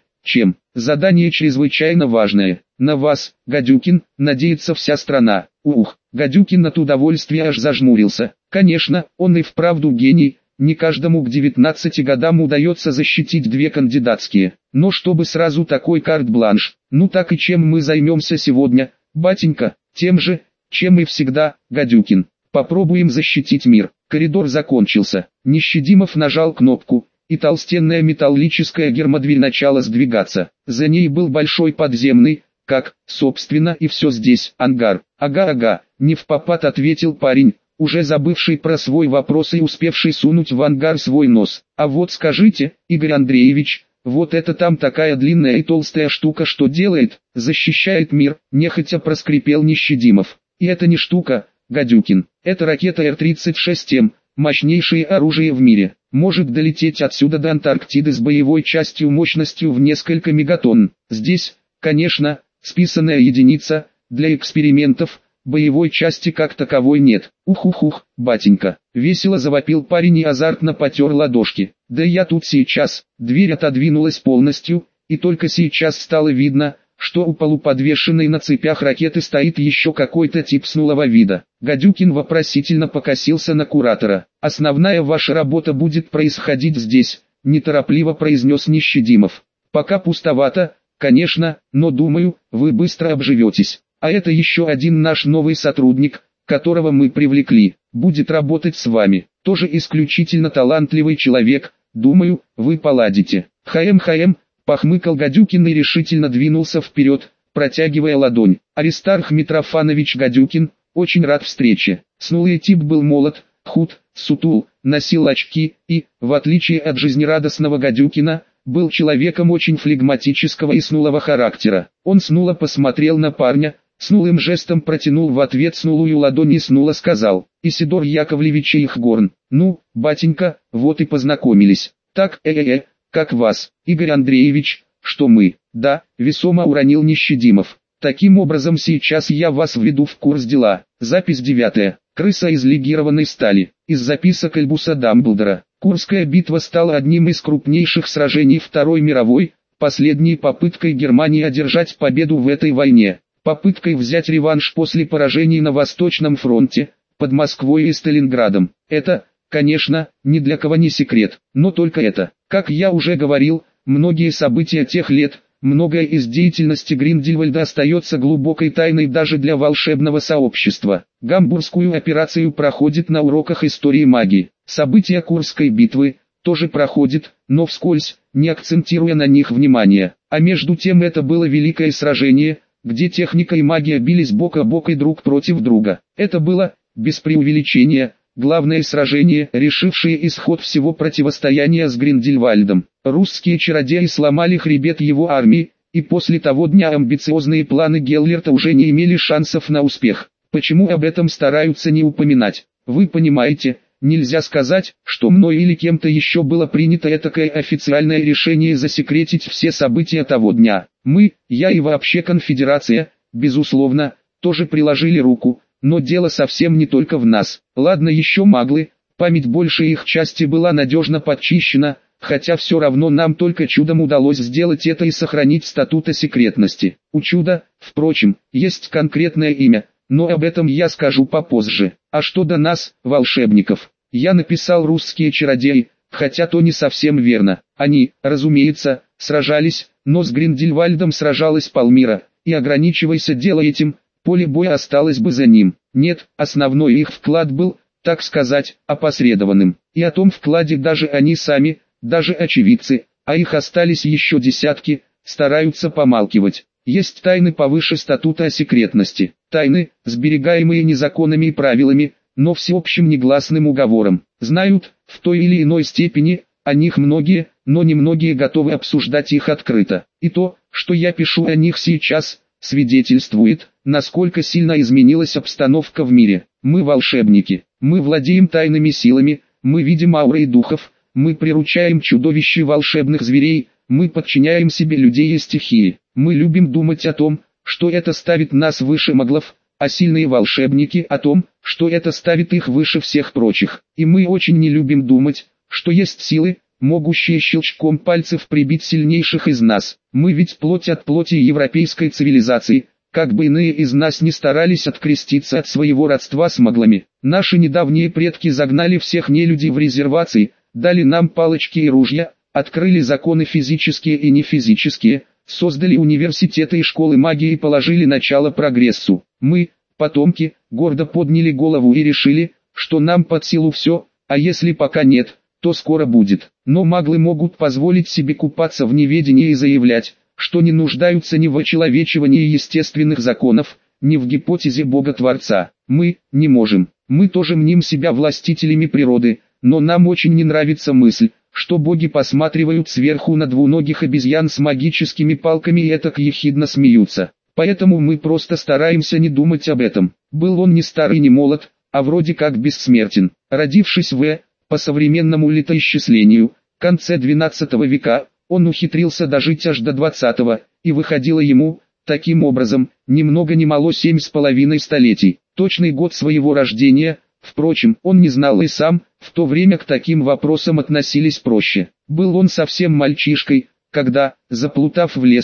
Задание чрезвычайно важное. На вас, Гадюкин, надеется вся страна. Ух, Гадюкин от удовольствия аж зажмурился. Конечно, он и вправду гений, не каждому к 19 годам удается защитить две кандидатские. Но чтобы сразу такой карт-бланш, ну так и чем мы займемся сегодня, батенька? Тем же, чем и всегда, Гадюкин. Попробуем защитить мир. Коридор закончился. Нещадимов нажал кнопку, и толстенная металлическая гермодверь начала сдвигаться. За ней был большой подземный, как, собственно, и все здесь, ангар. Ага, не впопад ответил парень, уже забывший про свой вопрос и успевший сунуть в ангар свой нос. А вот скажите, Игорь Андреевич, вот это там такая длинная и толстая штука что делает? Защищает мир, нехотя проскрипел Нещадимов. И это не штука, Гадюкин, это ракета Р-36М, мощнейшее оружие в мире. Может долететь отсюда до Антарктиды с боевой частью мощностью в несколько мегатонн. Здесь, конечно, списанная единица, для экспериментов, боевой части как таковой нет. Ух, батенька, весело завопил парень и азартно потер ладошки. Да я тут сейчас. Дверь отодвинулась полностью, и только сейчас стало видно, что у полуподвешенной на цепях ракеты стоит еще какой-то тип снулого вида. Гадюкин вопросительно покосился на куратора. «Основная ваша работа будет происходить здесь», – неторопливо произнес Нищедимов. «Пока пустовато, конечно, но думаю, вы быстро обживетесь. А это еще один наш новый сотрудник, которого мы привлекли, будет работать с вами. Тоже исключительно талантливый человек, думаю, вы поладите». «Хаем-хаем», – похмыкал Гадюкин и решительно двинулся вперед, протягивая ладонь. «Аристарх Митрофанович Гадюкин, очень рад встрече». Снулый тип был молод, худ, сутул, носил очки и, в отличие от жизнерадостного Гадюкина, был человеком очень флегматического и снулого характера. Он снуло посмотрел на парня, снулым жестом протянул в ответ снулую ладонь и снуло сказал: «Исидор Яковлевич Ихгорн». «Ну, батенька, вот и познакомились. Так, как вас, Игорь Андреевич, что мы?» «Да», весомо уронил Нищедимов. «Таким образом сейчас я вас введу в курс дела». Запись 9. Крыса из легированной стали. Из записок Альбуса Дамблдора. Курская битва стала одним из крупнейших сражений Второй мировой, последней попыткой Германии одержать победу в этой войне. Попыткой взять реванш после поражений на Восточном фронте, под Москвой и Сталинградом. Это, конечно, ни для кого не секрет, но только это. Как я уже говорил, многие события тех лет, многое из деятельности Гриндельвальда остается глубокой тайной даже для волшебного сообщества. Гамбургскую операцию проходит на уроках истории магии. События Курской битвы тоже проходит, но вскользь, не акцентируя на них внимания. А между тем это было великое сражение, где техника и магия бились бок о бок и друг против друга. Это было, без преувеличения, главное сражение, решившее исход всего противостояния с Гриндельвальдом. Русские чародеи сломали хребет его армии, и после того дня амбициозные планы Геллерта уже не имели шансов на успех. Почему об этом стараются не упоминать? Вы понимаете, нельзя сказать, что мной или кем-то еще было принято этакое официальное решение засекретить все события того дня. Мы, я и вообще конфедерация, безусловно, тоже приложили руку, но дело совсем не только в нас. Ладно еще маглы, память большей их части была надежно подчищена, хотя все равно нам только чудом удалось сделать это и сохранить статута секретности. У чуда, впрочем, есть конкретное имя, но об этом я скажу попозже. А что до нас, волшебников? Я написал русские чародеи, хотя то не совсем верно. Они, разумеется, сражались, но с Гриндельвальдом сражалась Палмира, и ограничивайся дело этим, поле боя осталось бы за ним. Нет, основной их вклад был, так сказать, опосредованным. И о том вкладе даже они сами, даже очевидцы, а их остались еще десятки, стараются помалкивать. Есть тайны повыше статута о секретности. Тайны, сберегаемые не законами и правилами, но всеобщим негласным уговором. Знают, в той или иной степени, о них многие, но немногие готовы обсуждать их открыто. И то, что я пишу о них сейчас, свидетельствует, насколько сильно изменилась обстановка в мире. Мы волшебники, мы владеем тайными силами, мы видим ауры духов, мы приручаем чудовищ и волшебных зверей, мы подчиняем себе людей и стихии. Мы любим думать о том, что это ставит нас выше маглов, а сильные волшебники о том, что это ставит их выше всех прочих. И мы очень не любим думать, что есть силы, могущие щелчком пальцев прибить сильнейших из нас. Мы ведь плоть от плоти европейской цивилизации, как бы иные из нас не старались откреститься от своего родства с маглами. Наши недавние предки загнали всех нелюдей в резервации, дали нам палочки и ружья, открыли законы физические и нефизические, создали университеты и школы магии и положили начало прогрессу. Мы, потомки, гордо подняли голову и решили, что нам под силу все, а если пока нет, то скоро будет. Но маглы могут позволить себе купаться в неведении и заявлять, что не нуждаются ни в очеловечивании естественных законов, ни в гипотезе Бога-творца. Мы не можем. Мы тоже мним себя властителями природы, но нам очень не нравится мысль, что боги посматривают сверху на двуногих обезьян с магическими палками и этак ехидно смеются. Поэтому мы просто стараемся не думать об этом. Был он не старый, не молод, а вроде как бессмертен. Родившись по современному летоисчислению, конце XII века, он ухитрился дожить аж до XX, и выходило ему, таким образом, ни много ни мало 7,5 столетий. Точный год своего рождения, впрочем, он не знал и сам, в то время к таким вопросам относились проще. Был он совсем мальчишкой, когда, заплутав в лесу,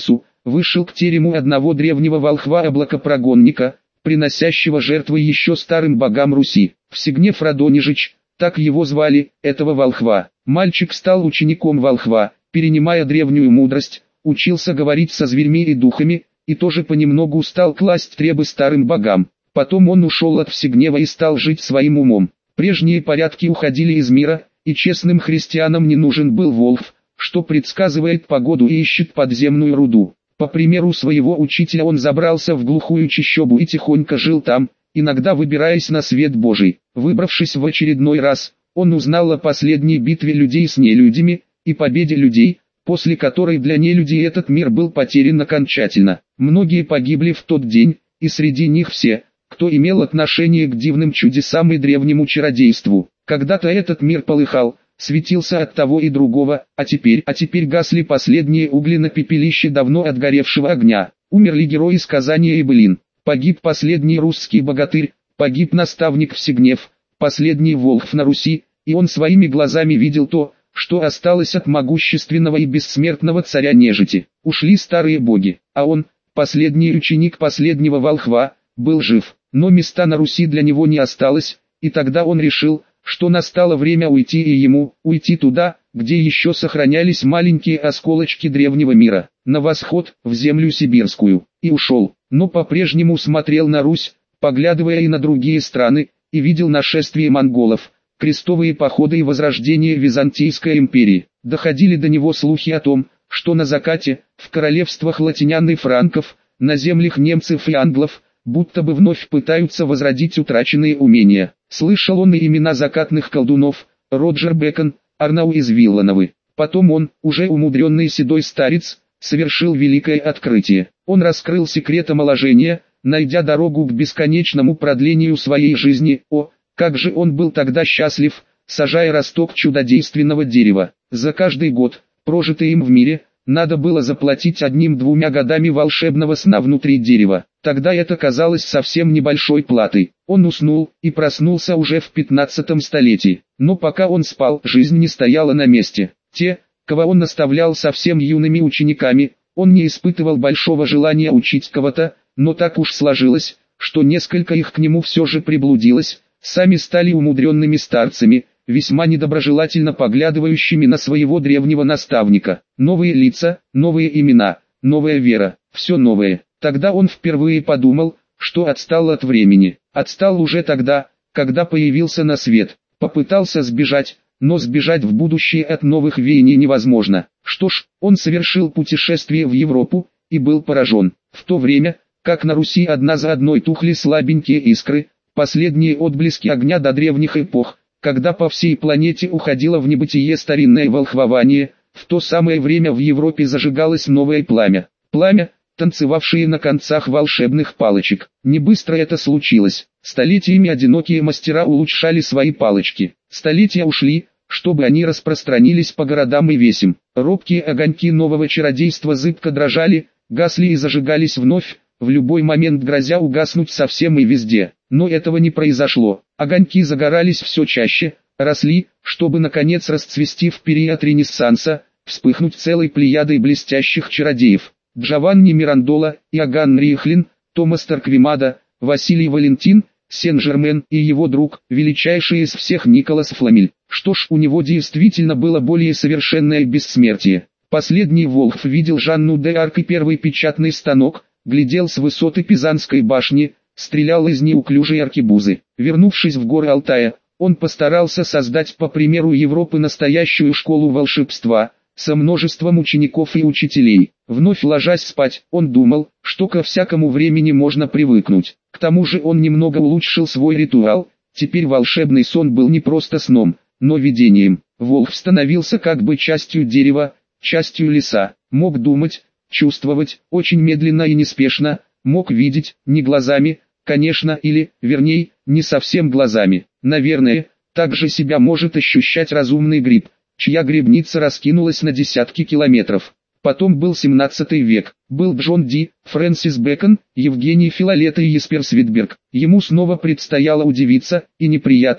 вышел к терему одного древнего волхва-облакопрогонника, приносящего жертвы еще старым богам Руси. Всегнев Радонежич, так его звали, этого волхва. Мальчик стал учеником волхва, перенимая древнюю мудрость, учился говорить со зверьми и духами, и тоже понемногу стал класть требы старым богам. Потом он ушел от Всегнева и стал жить своим умом. Прежние порядки уходили из мира, и честным христианам не нужен был волхв, что предсказывает погоду и ищет подземную руду. По примеру своего учителя он забрался в глухую чащобу и тихонько жил там, иногда выбираясь на свет Божий. Выбравшись в очередной раз, он узнал о последней битве людей с нелюдями, и победе людей, после которой для нелюдей этот мир был потерян окончательно. Многие погибли в тот день, и среди них все, кто имел отношение к дивным чудесам и древнему чародейству. Когда-то этот мир полыхал, светился от того и другого, а теперь гасли последние угли на пепелище давно отгоревшего огня. Умерли герои сказания и былин, погиб последний русский богатырь, погиб наставник Всегнев, последний волхв на Руси, и он своими глазами видел то, что осталось от могущественного и бессмертного царя нежити. Ушли старые боги, а он, последний ученик последнего волхва, был жив, но места на Руси для него не осталось, и тогда он решил, что настало время уйти и ему, уйти туда, где еще сохранялись маленькие осколочки древнего мира, на восход, в землю сибирскую, и ушел, но по-прежнему смотрел на Русь, поглядывая и на другие страны, и видел нашествие монголов, крестовые походы и возрождение Византийской империи. Доходили до него слухи о том, что на закате, в королевствах латинян и франков, на землях немцев и англов, будто бы вновь пытаются возродить утраченные умения. Слышал он и имена закатных колдунов, Роджер Бекон, Арнау из Виллановы. Потом он, уже умудренный седой старец, совершил великое открытие. Он раскрыл секрет омоложения, найдя дорогу к бесконечному продлению своей жизни. О, как же он был тогда счастлив, сажая росток чудодейственного дерева. За каждый год, прожитый им в мире, надо было заплатить 1-2 годами волшебного сна внутри дерева. Тогда это казалось совсем небольшой платой. Он уснул и проснулся уже в 15 столетии. Но пока он спал, жизнь не стояла на месте. Те, кого он наставлял совсем юными учениками, он не испытывал большого желания учить кого-то, но так уж сложилось, что несколько их к нему все же приблудилось, сами стали умудренными старцами, весьма недоброжелательно поглядывающими на своего древнего наставника. Новые лица, новые имена, новая вера, все новое. Тогда он впервые подумал, что отстал от времени. Отстал уже тогда, когда появился на свет. Попытался сбежать, но сбежать в будущее от новых веяний невозможно. Что ж, он совершил путешествие в Европу, и был поражен. В то время, как на Руси одна за одной тухли слабенькие искры, последние отблески огня до древних эпох, когда по всей планете уходило в небытие старинное волхвование, в то самое время в Европе зажигалось новое пламя. Пламя, танцевавшее на концах волшебных палочек. Не быстро это случилось. Столетиями одинокие мастера улучшали свои палочки. Столетия ушли, чтобы они распространились по городам и весям. Робкие огоньки нового чародейства зыбко дрожали, гасли и зажигались вновь, в любой момент грозя угаснуть совсем и везде. Но этого не произошло. Огоньки загорались все чаще, росли, чтобы наконец расцвести в период Ренессанса, вспыхнуть целой плеядой блестящих чародеев. Джованни Мирандола, Иоганн Рихлин, Томас Торквемада, Василий Валентин, Сен-Жермен и его друг, величайший из всех Николас Фламель. Что ж, у него действительно было более совершенное бессмертие. Последний волхв видел Жанну де Арк и первый печатный станок, глядел с высоты Пизанской башни, стрелял из неуклюжей аркебузы. Вернувшись в горы Алтая, он постарался создать по примеру Европы настоящую школу волшебства, со множеством учеников и учителей. Вновь ложась спать, он думал, что ко всякому времени можно привыкнуть. К тому же он немного улучшил свой ритуал, теперь волшебный сон был не просто сном, но видением. Волхв становился как бы частью дерева, частью леса, мог думать, чувствовать, очень медленно и неспешно, мог видеть, не глазами, конечно, или, вернее, не совсем глазами. Наверное, также себя может ощущать разумный гриб, чья грибница раскинулась на десятки километров. Потом был 17 век, был Джон Ди, Фрэнсис Бэкон, Евгений Филолет и Еспер Свитберг. Ему снова предстояло удивиться, и неприятно,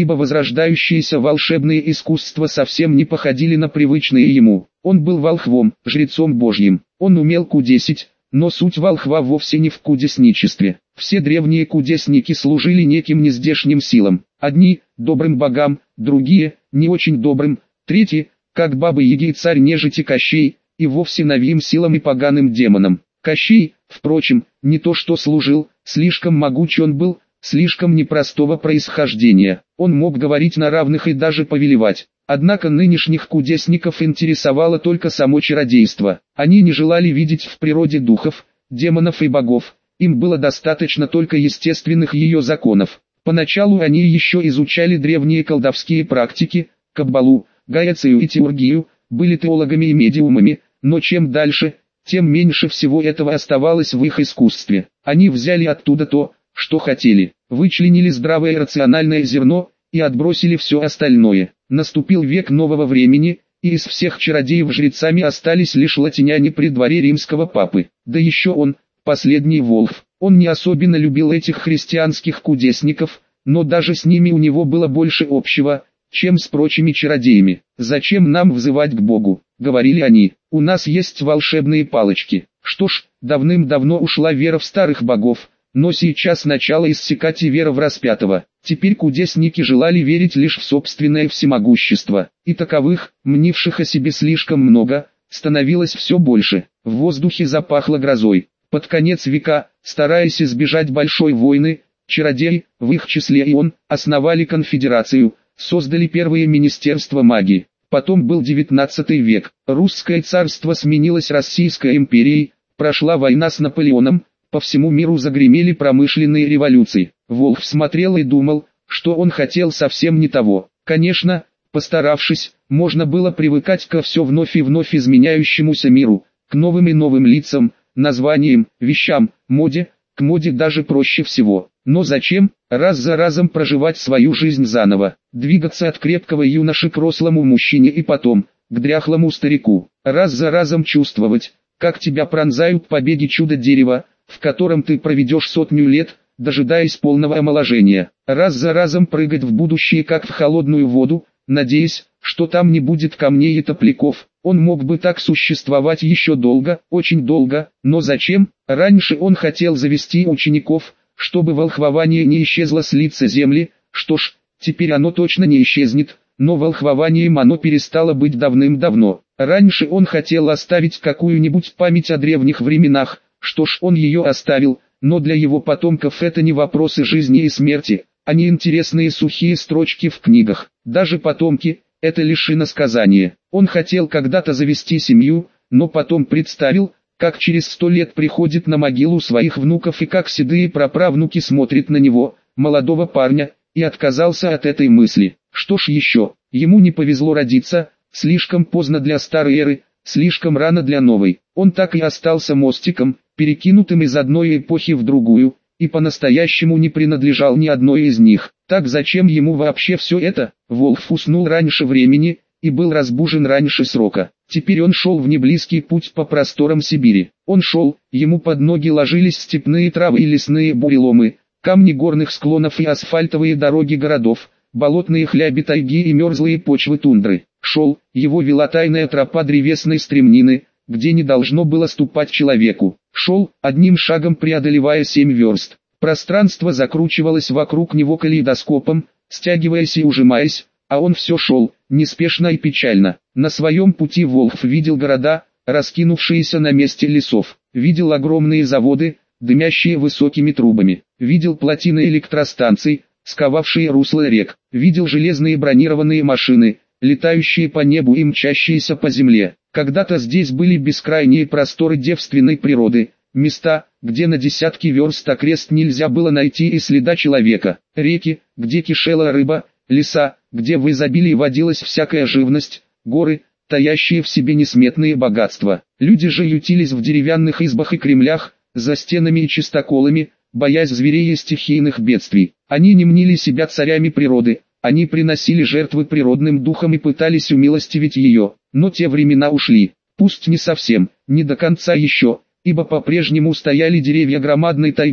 ибо возрождающиеся волшебные искусства совсем не походили на привычные ему. Он был волхвом, жрецом Божьим. Он умел кудесить, но суть волхва вовсе не в кудесничестве. Все древние кудесники служили неким нездешним силам. Одни – добрым богам, другие – не очень добрым, третьи – как бабы-яги и царь нежити Кощей, и вовсе новым силам и поганым демонам. Кощей, впрочем, не то что служил, слишком могуч он был, слишком непростого происхождения. Он мог говорить на равных и даже повелевать. Однако нынешних кудесников интересовало только само чародейство. Они не желали видеть в природе духов, демонов и богов. Им было достаточно только естественных ее законов. Поначалу они еще изучали древние колдовские практики, каббалу, гаяцию и теургию, были теологами и медиумами, но чем дальше, тем меньше всего этого оставалось в их искусстве. Они взяли оттуда то, что хотели, вычленили здравое и рациональное зерно, и отбросили все остальное. Наступил век нового времени, и из всех чародеев жрецами остались лишь латиняне при дворе римского папы. Да еще он, последний волхв. Он не особенно любил этих христианских кудесников, но даже с ними у него было больше общего, чем с прочими чародеями. «Зачем нам взывать к Богу?» — говорили они. «У нас есть волшебные палочки». Что ж, давным-давно ушла вера в старых богов, но сейчас начала иссякать и вера в распятого. Теперь кудесники желали верить лишь в собственное всемогущество, и таковых, мнивших о себе слишком много, становилось все больше. В воздухе запахло грозой. Под конец века, стараясь избежать большой войны, чародеи, в их числе и он, основали конфедерацию, создали первое министерство магии. Потом был 19 век, русское царство сменилось Российской империей, прошла война с Наполеоном, по всему миру загремели промышленные революции. Волхв смотрел и думал, что он хотел совсем не того. Конечно, постаравшись, можно было привыкать ко все вновь и вновь изменяющемуся миру, к новым и новым лицам, названиям, вещам, моде, к моде даже проще всего. Но зачем, раз за разом проживать свою жизнь заново, двигаться от крепкого юноши к рослому мужчине и потом, к дряхлому старику, раз за разом чувствовать, как тебя пронзают побеги чудо-дерева, в котором ты проведешь 100 лет, дожидаясь полного омоложения, раз за разом прыгать в будущее как в холодную воду, надеясь, что там не будет камней и топляков. Он мог бы так существовать еще долго, очень долго, но зачем? Раньше он хотел завести учеников, чтобы волхвование не исчезло с лица земли. Что ж, теперь оно точно не исчезнет, но волхвованием оно перестало быть давным-давно. Раньше он хотел оставить какую-нибудь память о древних временах. Что ж, он ее оставил, но для его потомков это не вопросы жизни и смерти, а не интересные сухие строчки в книгах. Даже потомки – это лишь иносказание. Он хотел когда-то завести семью, но потом представил, как через 100 лет приходит на могилу своих внуков и как седые праправнуки смотрят на него, молодого парня, и отказался от этой мысли. Что ж еще, ему не повезло родиться, слишком поздно для старой эры, слишком рано для новой. Он так и остался мостиком, перекинутым из одной эпохи в другую, и по-настоящему не принадлежал ни одной из них. Так зачем ему вообще все это? Волхв уснул раньше времени, и был разбужен раньше срока. Теперь он шел в неблизкий путь по просторам Сибири. Он шел, ему под ноги ложились степные травы и лесные буреломы, камни горных склонов и асфальтовые дороги городов, болотные хляби тайги и мерзлые почвы тундры. Шел, его вела тайная тропа древесной стремнины, где не должно было ступать человеку. Шел, одним шагом преодолевая 7 верст. Пространство закручивалось вокруг него калейдоскопом, стягиваясь и ужимаясь, а он все шел, неспешно и печально. На своем пути волхв видел города, раскинувшиеся на месте лесов, видел огромные заводы, дымящие высокими трубами, видел плотины электростанций, сковавшие русла рек, видел железные бронированные машины, летающие по небу и мчащиеся по земле. Когда-то здесь были бескрайние просторы девственной природы, места, где на десятки верст окрест нельзя было найти и следа человека, реки, где кишела рыба, леса, где в изобилии водилась всякая живность, горы, таящие в себе несметные богатства. Люди же ютились в деревянных избах и кремлях, за стенами и чистоколами, боясь зверей и стихийных бедствий. Они не мнили себя царями природы, они приносили жертвы природным духам и пытались умилостивить ее, но те времена ушли, пусть не совсем, не до конца еще, ибо по-прежнему стояли деревья громадной тайги,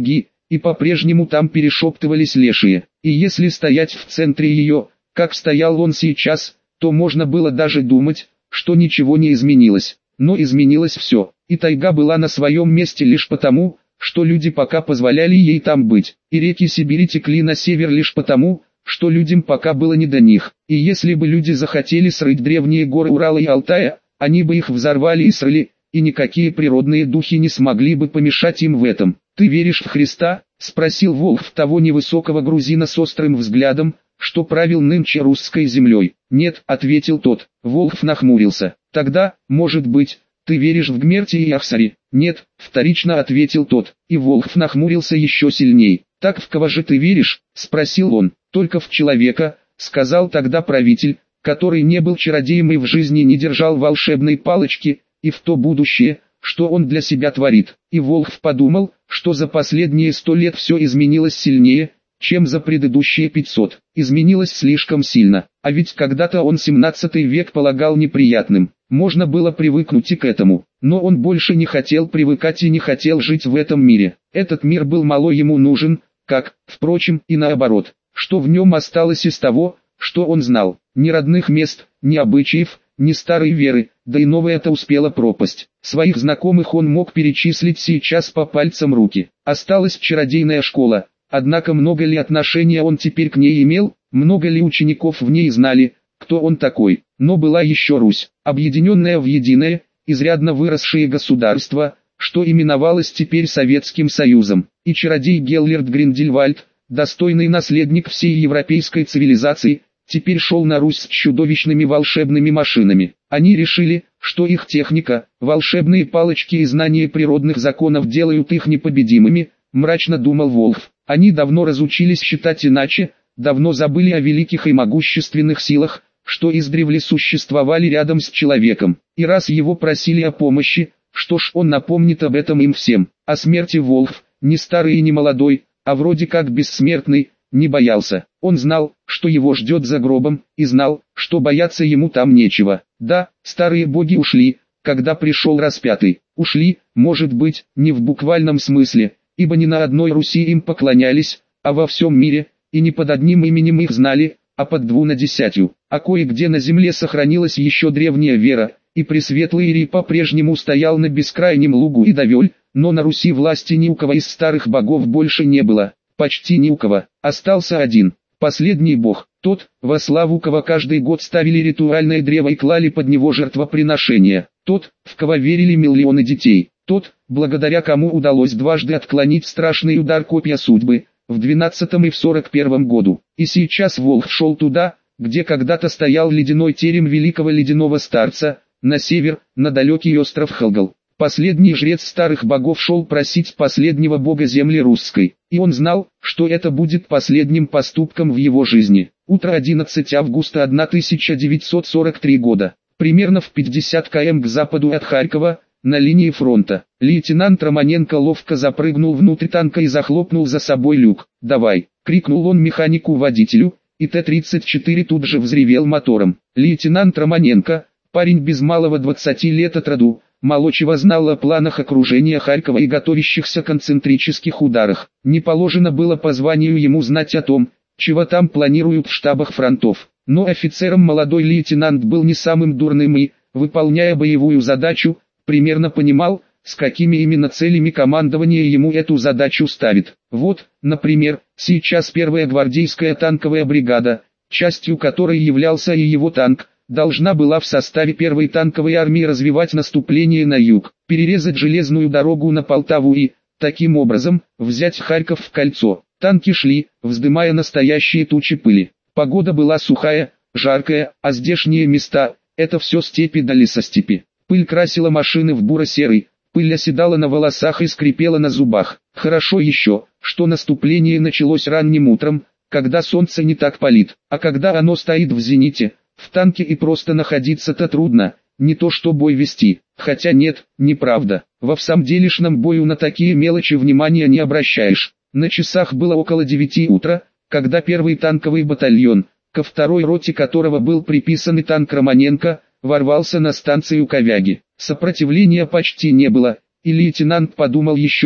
и по-прежнему там перешептывались лешие. И если стоять в центре ее, как стоял он сейчас, то можно было даже думать, что ничего не изменилось. Но изменилось все, и тайга была на своем месте лишь потому, что люди пока позволяли ей там быть, и реки Сибири текли на север лишь потому, что людям пока было не до них. И если бы люди захотели срыть древние горы Урала и Алтая, они бы их взорвали и срыли, и никакие природные духи не смогли бы помешать им в этом. «Ты веришь в Христа?» – спросил Волхв того невысокого грузина с острым взглядом, что правил нынче русской землей. «Нет», – ответил тот. Волхв нахмурился. «Тогда, может быть, ты веришь в Гмерти и Ахсари?» «Нет», – вторично ответил тот. И Волхв нахмурился еще сильней. «Так в кого же ты веришь?» – спросил он. «Только в человека», – сказал тогда правитель, который не был чародеем и в жизни не держал волшебной палочки, и в то будущее, что он для себя творит. И Волхв подумал, что за последние 100 лет все изменилось сильнее, чем за предыдущие 500. Изменилось слишком сильно, а ведь когда-то он 17 век полагал неприятным. Можно было привыкнуть и к этому, но он больше не хотел привыкать и не хотел жить в этом мире. Этот мир был мало ему нужен, как, впрочем, и наоборот. Что в нем осталось из того, что он знал? Ни родных мест, ни обычаев, ни старой веры, да и новая-то успела пропасть. Своих знакомых он мог перечислить сейчас по пальцам руки. Осталась чародейная школа, однако много ли отношения он теперь к ней имел, много ли учеников в ней знали, кто он такой. Но была еще Русь, объединенная в единое, изрядно выросшее государство, что именовалось теперь Советским Союзом. И чародей Геллерт Гриндельвальд, достойный наследник всей европейской цивилизации, теперь шел на Русь с чудовищными волшебными машинами. Они решили, что их техника, волшебные палочки и знание природных законов делают их непобедимыми, мрачно думал Волхв. Они давно разучились считать иначе, давно забыли о великих и могущественных силах, что издревле существовали рядом с человеком. И раз его просили о помощи, что ж он напомнит об этом им всем. О смерти Волхв, не старый и не молодой, а вроде как бессмертный, не боялся. Он знал, что его ждет за гробом, и знал, что бояться ему там нечего. Да, старые боги ушли, когда пришел распятый. Ушли, может быть, не в буквальном смысле, ибо ни на одной Руси им поклонялись, а во всем мире, и не под одним именем их знали, а под 20. А кое-где на земле сохранилась еще древняя вера, и Пресветлый Ирий по-прежнему стоял на бескрайнем лугу и довел, но на Руси власти ни у кого из старых богов больше не было. Почти ни у кого. Остался один, последний бог, тот, во славу кого каждый год ставили ритуальное древо и клали под него жертвоприношения, тот, в кого верили миллионы детей, тот, благодаря кому удалось дважды отклонить страшный удар копья судьбы, в 12-м и в 41-м году. И сейчас Волхв шел туда, где когда-то стоял ледяной терем великого ледяного старца, на север, на далекий остров Хелгал. Последний жрец старых богов шел просить последнего бога земли русской, и он знал, что это будет последним поступком в его жизни. Утро 11 августа 1943 года, примерно в 50 км к западу от Харькова, на линии фронта. Лейтенант Романенко ловко запрыгнул внутрь танка и захлопнул за собой люк. «Давай!» — крикнул он механику-водителю, и Т-34 тут же взревел мотором. Лейтенант Романенко, парень без малого 20 лет от роду, мало чего знал о планах окружения Харькова и готовящихся концентрических ударах. Не положено было по званию ему знать о том, чего там планируют в штабах фронтов. Но офицером молодой лейтенант был не самым дурным и, выполняя боевую задачу, примерно понимал, с какими именно целями командование ему эту задачу ставит. Вот, например, сейчас первая гвардейская танковая бригада, частью которой являлся и его танк, должна была в составе первой танковой армии развивать наступление на юг, перерезать железную дорогу на Полтаву и, таким образом, взять Харьков в кольцо. Танки шли, вздымая настоящие тучи пыли. Погода была сухая, жаркая, а здешние места – это все степи да лесостепи. Пыль красила машины в буро-серый, пыль оседала на волосах и скрипела на зубах. Хорошо еще, что наступление началось ранним утром, когда солнце не так палит, а когда оно стоит в зените, в танке и просто находиться-то трудно, не то что бой вести. Хотя нет, неправда, во всамделишном бою на такие мелочи внимания не обращаешь. На часах было около 9 утра, когда первый танковый батальон, ко второй роте которого был приписан и танк Романенко, ворвался на станцию Ковяги. Сопротивления почти не было, и лейтенант подумал еще,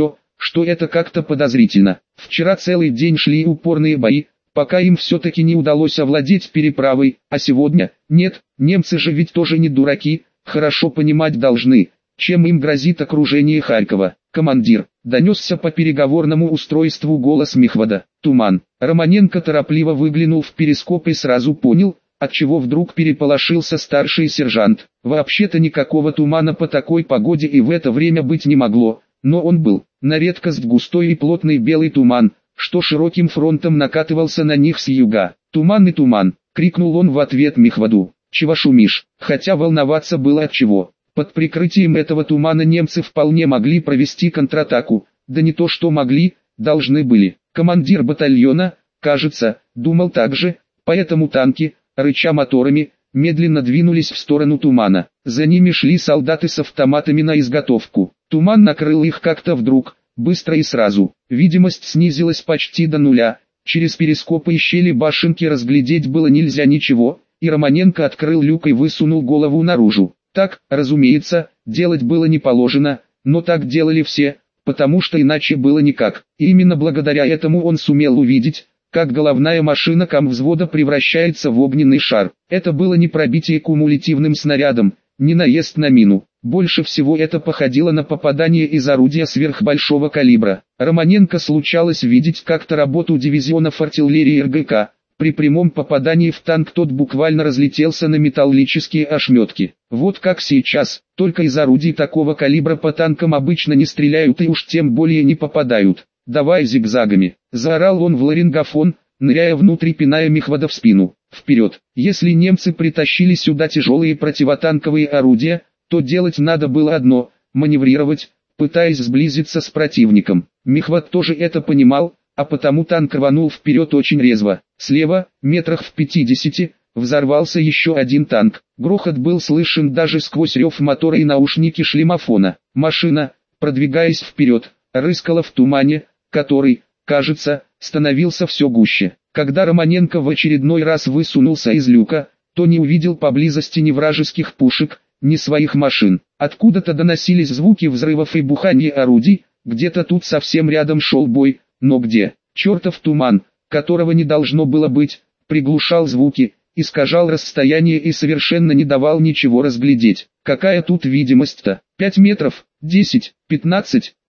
что это как-то подозрительно. Вчера целый день шли упорные бои, пока им все-таки не удалось овладеть переправой, а сегодня, нет, немцы же ведь тоже не дураки, хорошо понимать должны, чем им грозит окружение Харькова. «Командир», донесся по переговорному устройству голос Михвода. «Туман». Романенко торопливо выглянул в перископ и сразу понял, отчего вдруг переполошился старший сержант. Вообще-то никакого тумана по такой погоде и в это время быть не могло, но он был, на редкость густой и плотный белый туман, что широким фронтом накатывался на них с юга. «Туман и туман!» — крикнул он в ответ Михводу. «Чего шумишь?» Хотя волноваться было от чего. Под прикрытием этого тумана немцы вполне могли провести контратаку, да не то что могли, должны были. Командир батальона, кажется, думал так же, поэтому танки, рыча моторами, медленно двинулись в сторону тумана. За ними шли солдаты с автоматами на изготовку. Туман накрыл их как-то вдруг, быстро и сразу. Видимость снизилась почти до нуля. Через перископы и щели башенки разглядеть было нельзя ничего, и Романенко открыл люк и высунул голову наружу. Так, разумеется, делать было не положено, но так делали все, потому что иначе было никак. И именно благодаря этому он сумел увидеть, как головная машина камвзвода превращается в огненный шар. Это было не пробитие кумулятивным снарядом, не наезд на мину. Больше всего это походило на попадание из орудия сверхбольшого калибра. Романенко случалось видеть как-то работу дивизионов артиллерии РГК. При прямом попадании в танк тот буквально разлетелся на металлические ошметки. Вот как сейчас, только из орудий такого калибра по танкам обычно не стреляют и уж тем более не попадают. «Давай зигзагами!» — заорал он в ларингофон, ныряя внутрь и пиная Михвода в спину. «Вперед!» Если немцы притащили сюда тяжелые противотанковые орудия, то делать надо было одно — маневрировать, пытаясь сблизиться с противником. Михвод тоже это понимал, а потому танк рванул вперед очень резво. Слева, метрах в 50, взорвался еще один танк. Грохот был слышен даже сквозь рев мотора и наушники шлемофона. Машина, продвигаясь вперед, рыскала в тумане, который, кажется, становился все гуще. Когда Романенко в очередной раз высунулся из люка, то не увидел поблизости ни вражеских пушек, ни своих машин. Откуда-то доносились звуки взрывов и бухания орудий, где-то тут совсем рядом шел бой, но где? Чертов туман, которого не должно было быть, приглушал звуки, искажал расстояние и совершенно не давал ничего разглядеть. Какая тут видимость-то? 5 метров, 10, 15,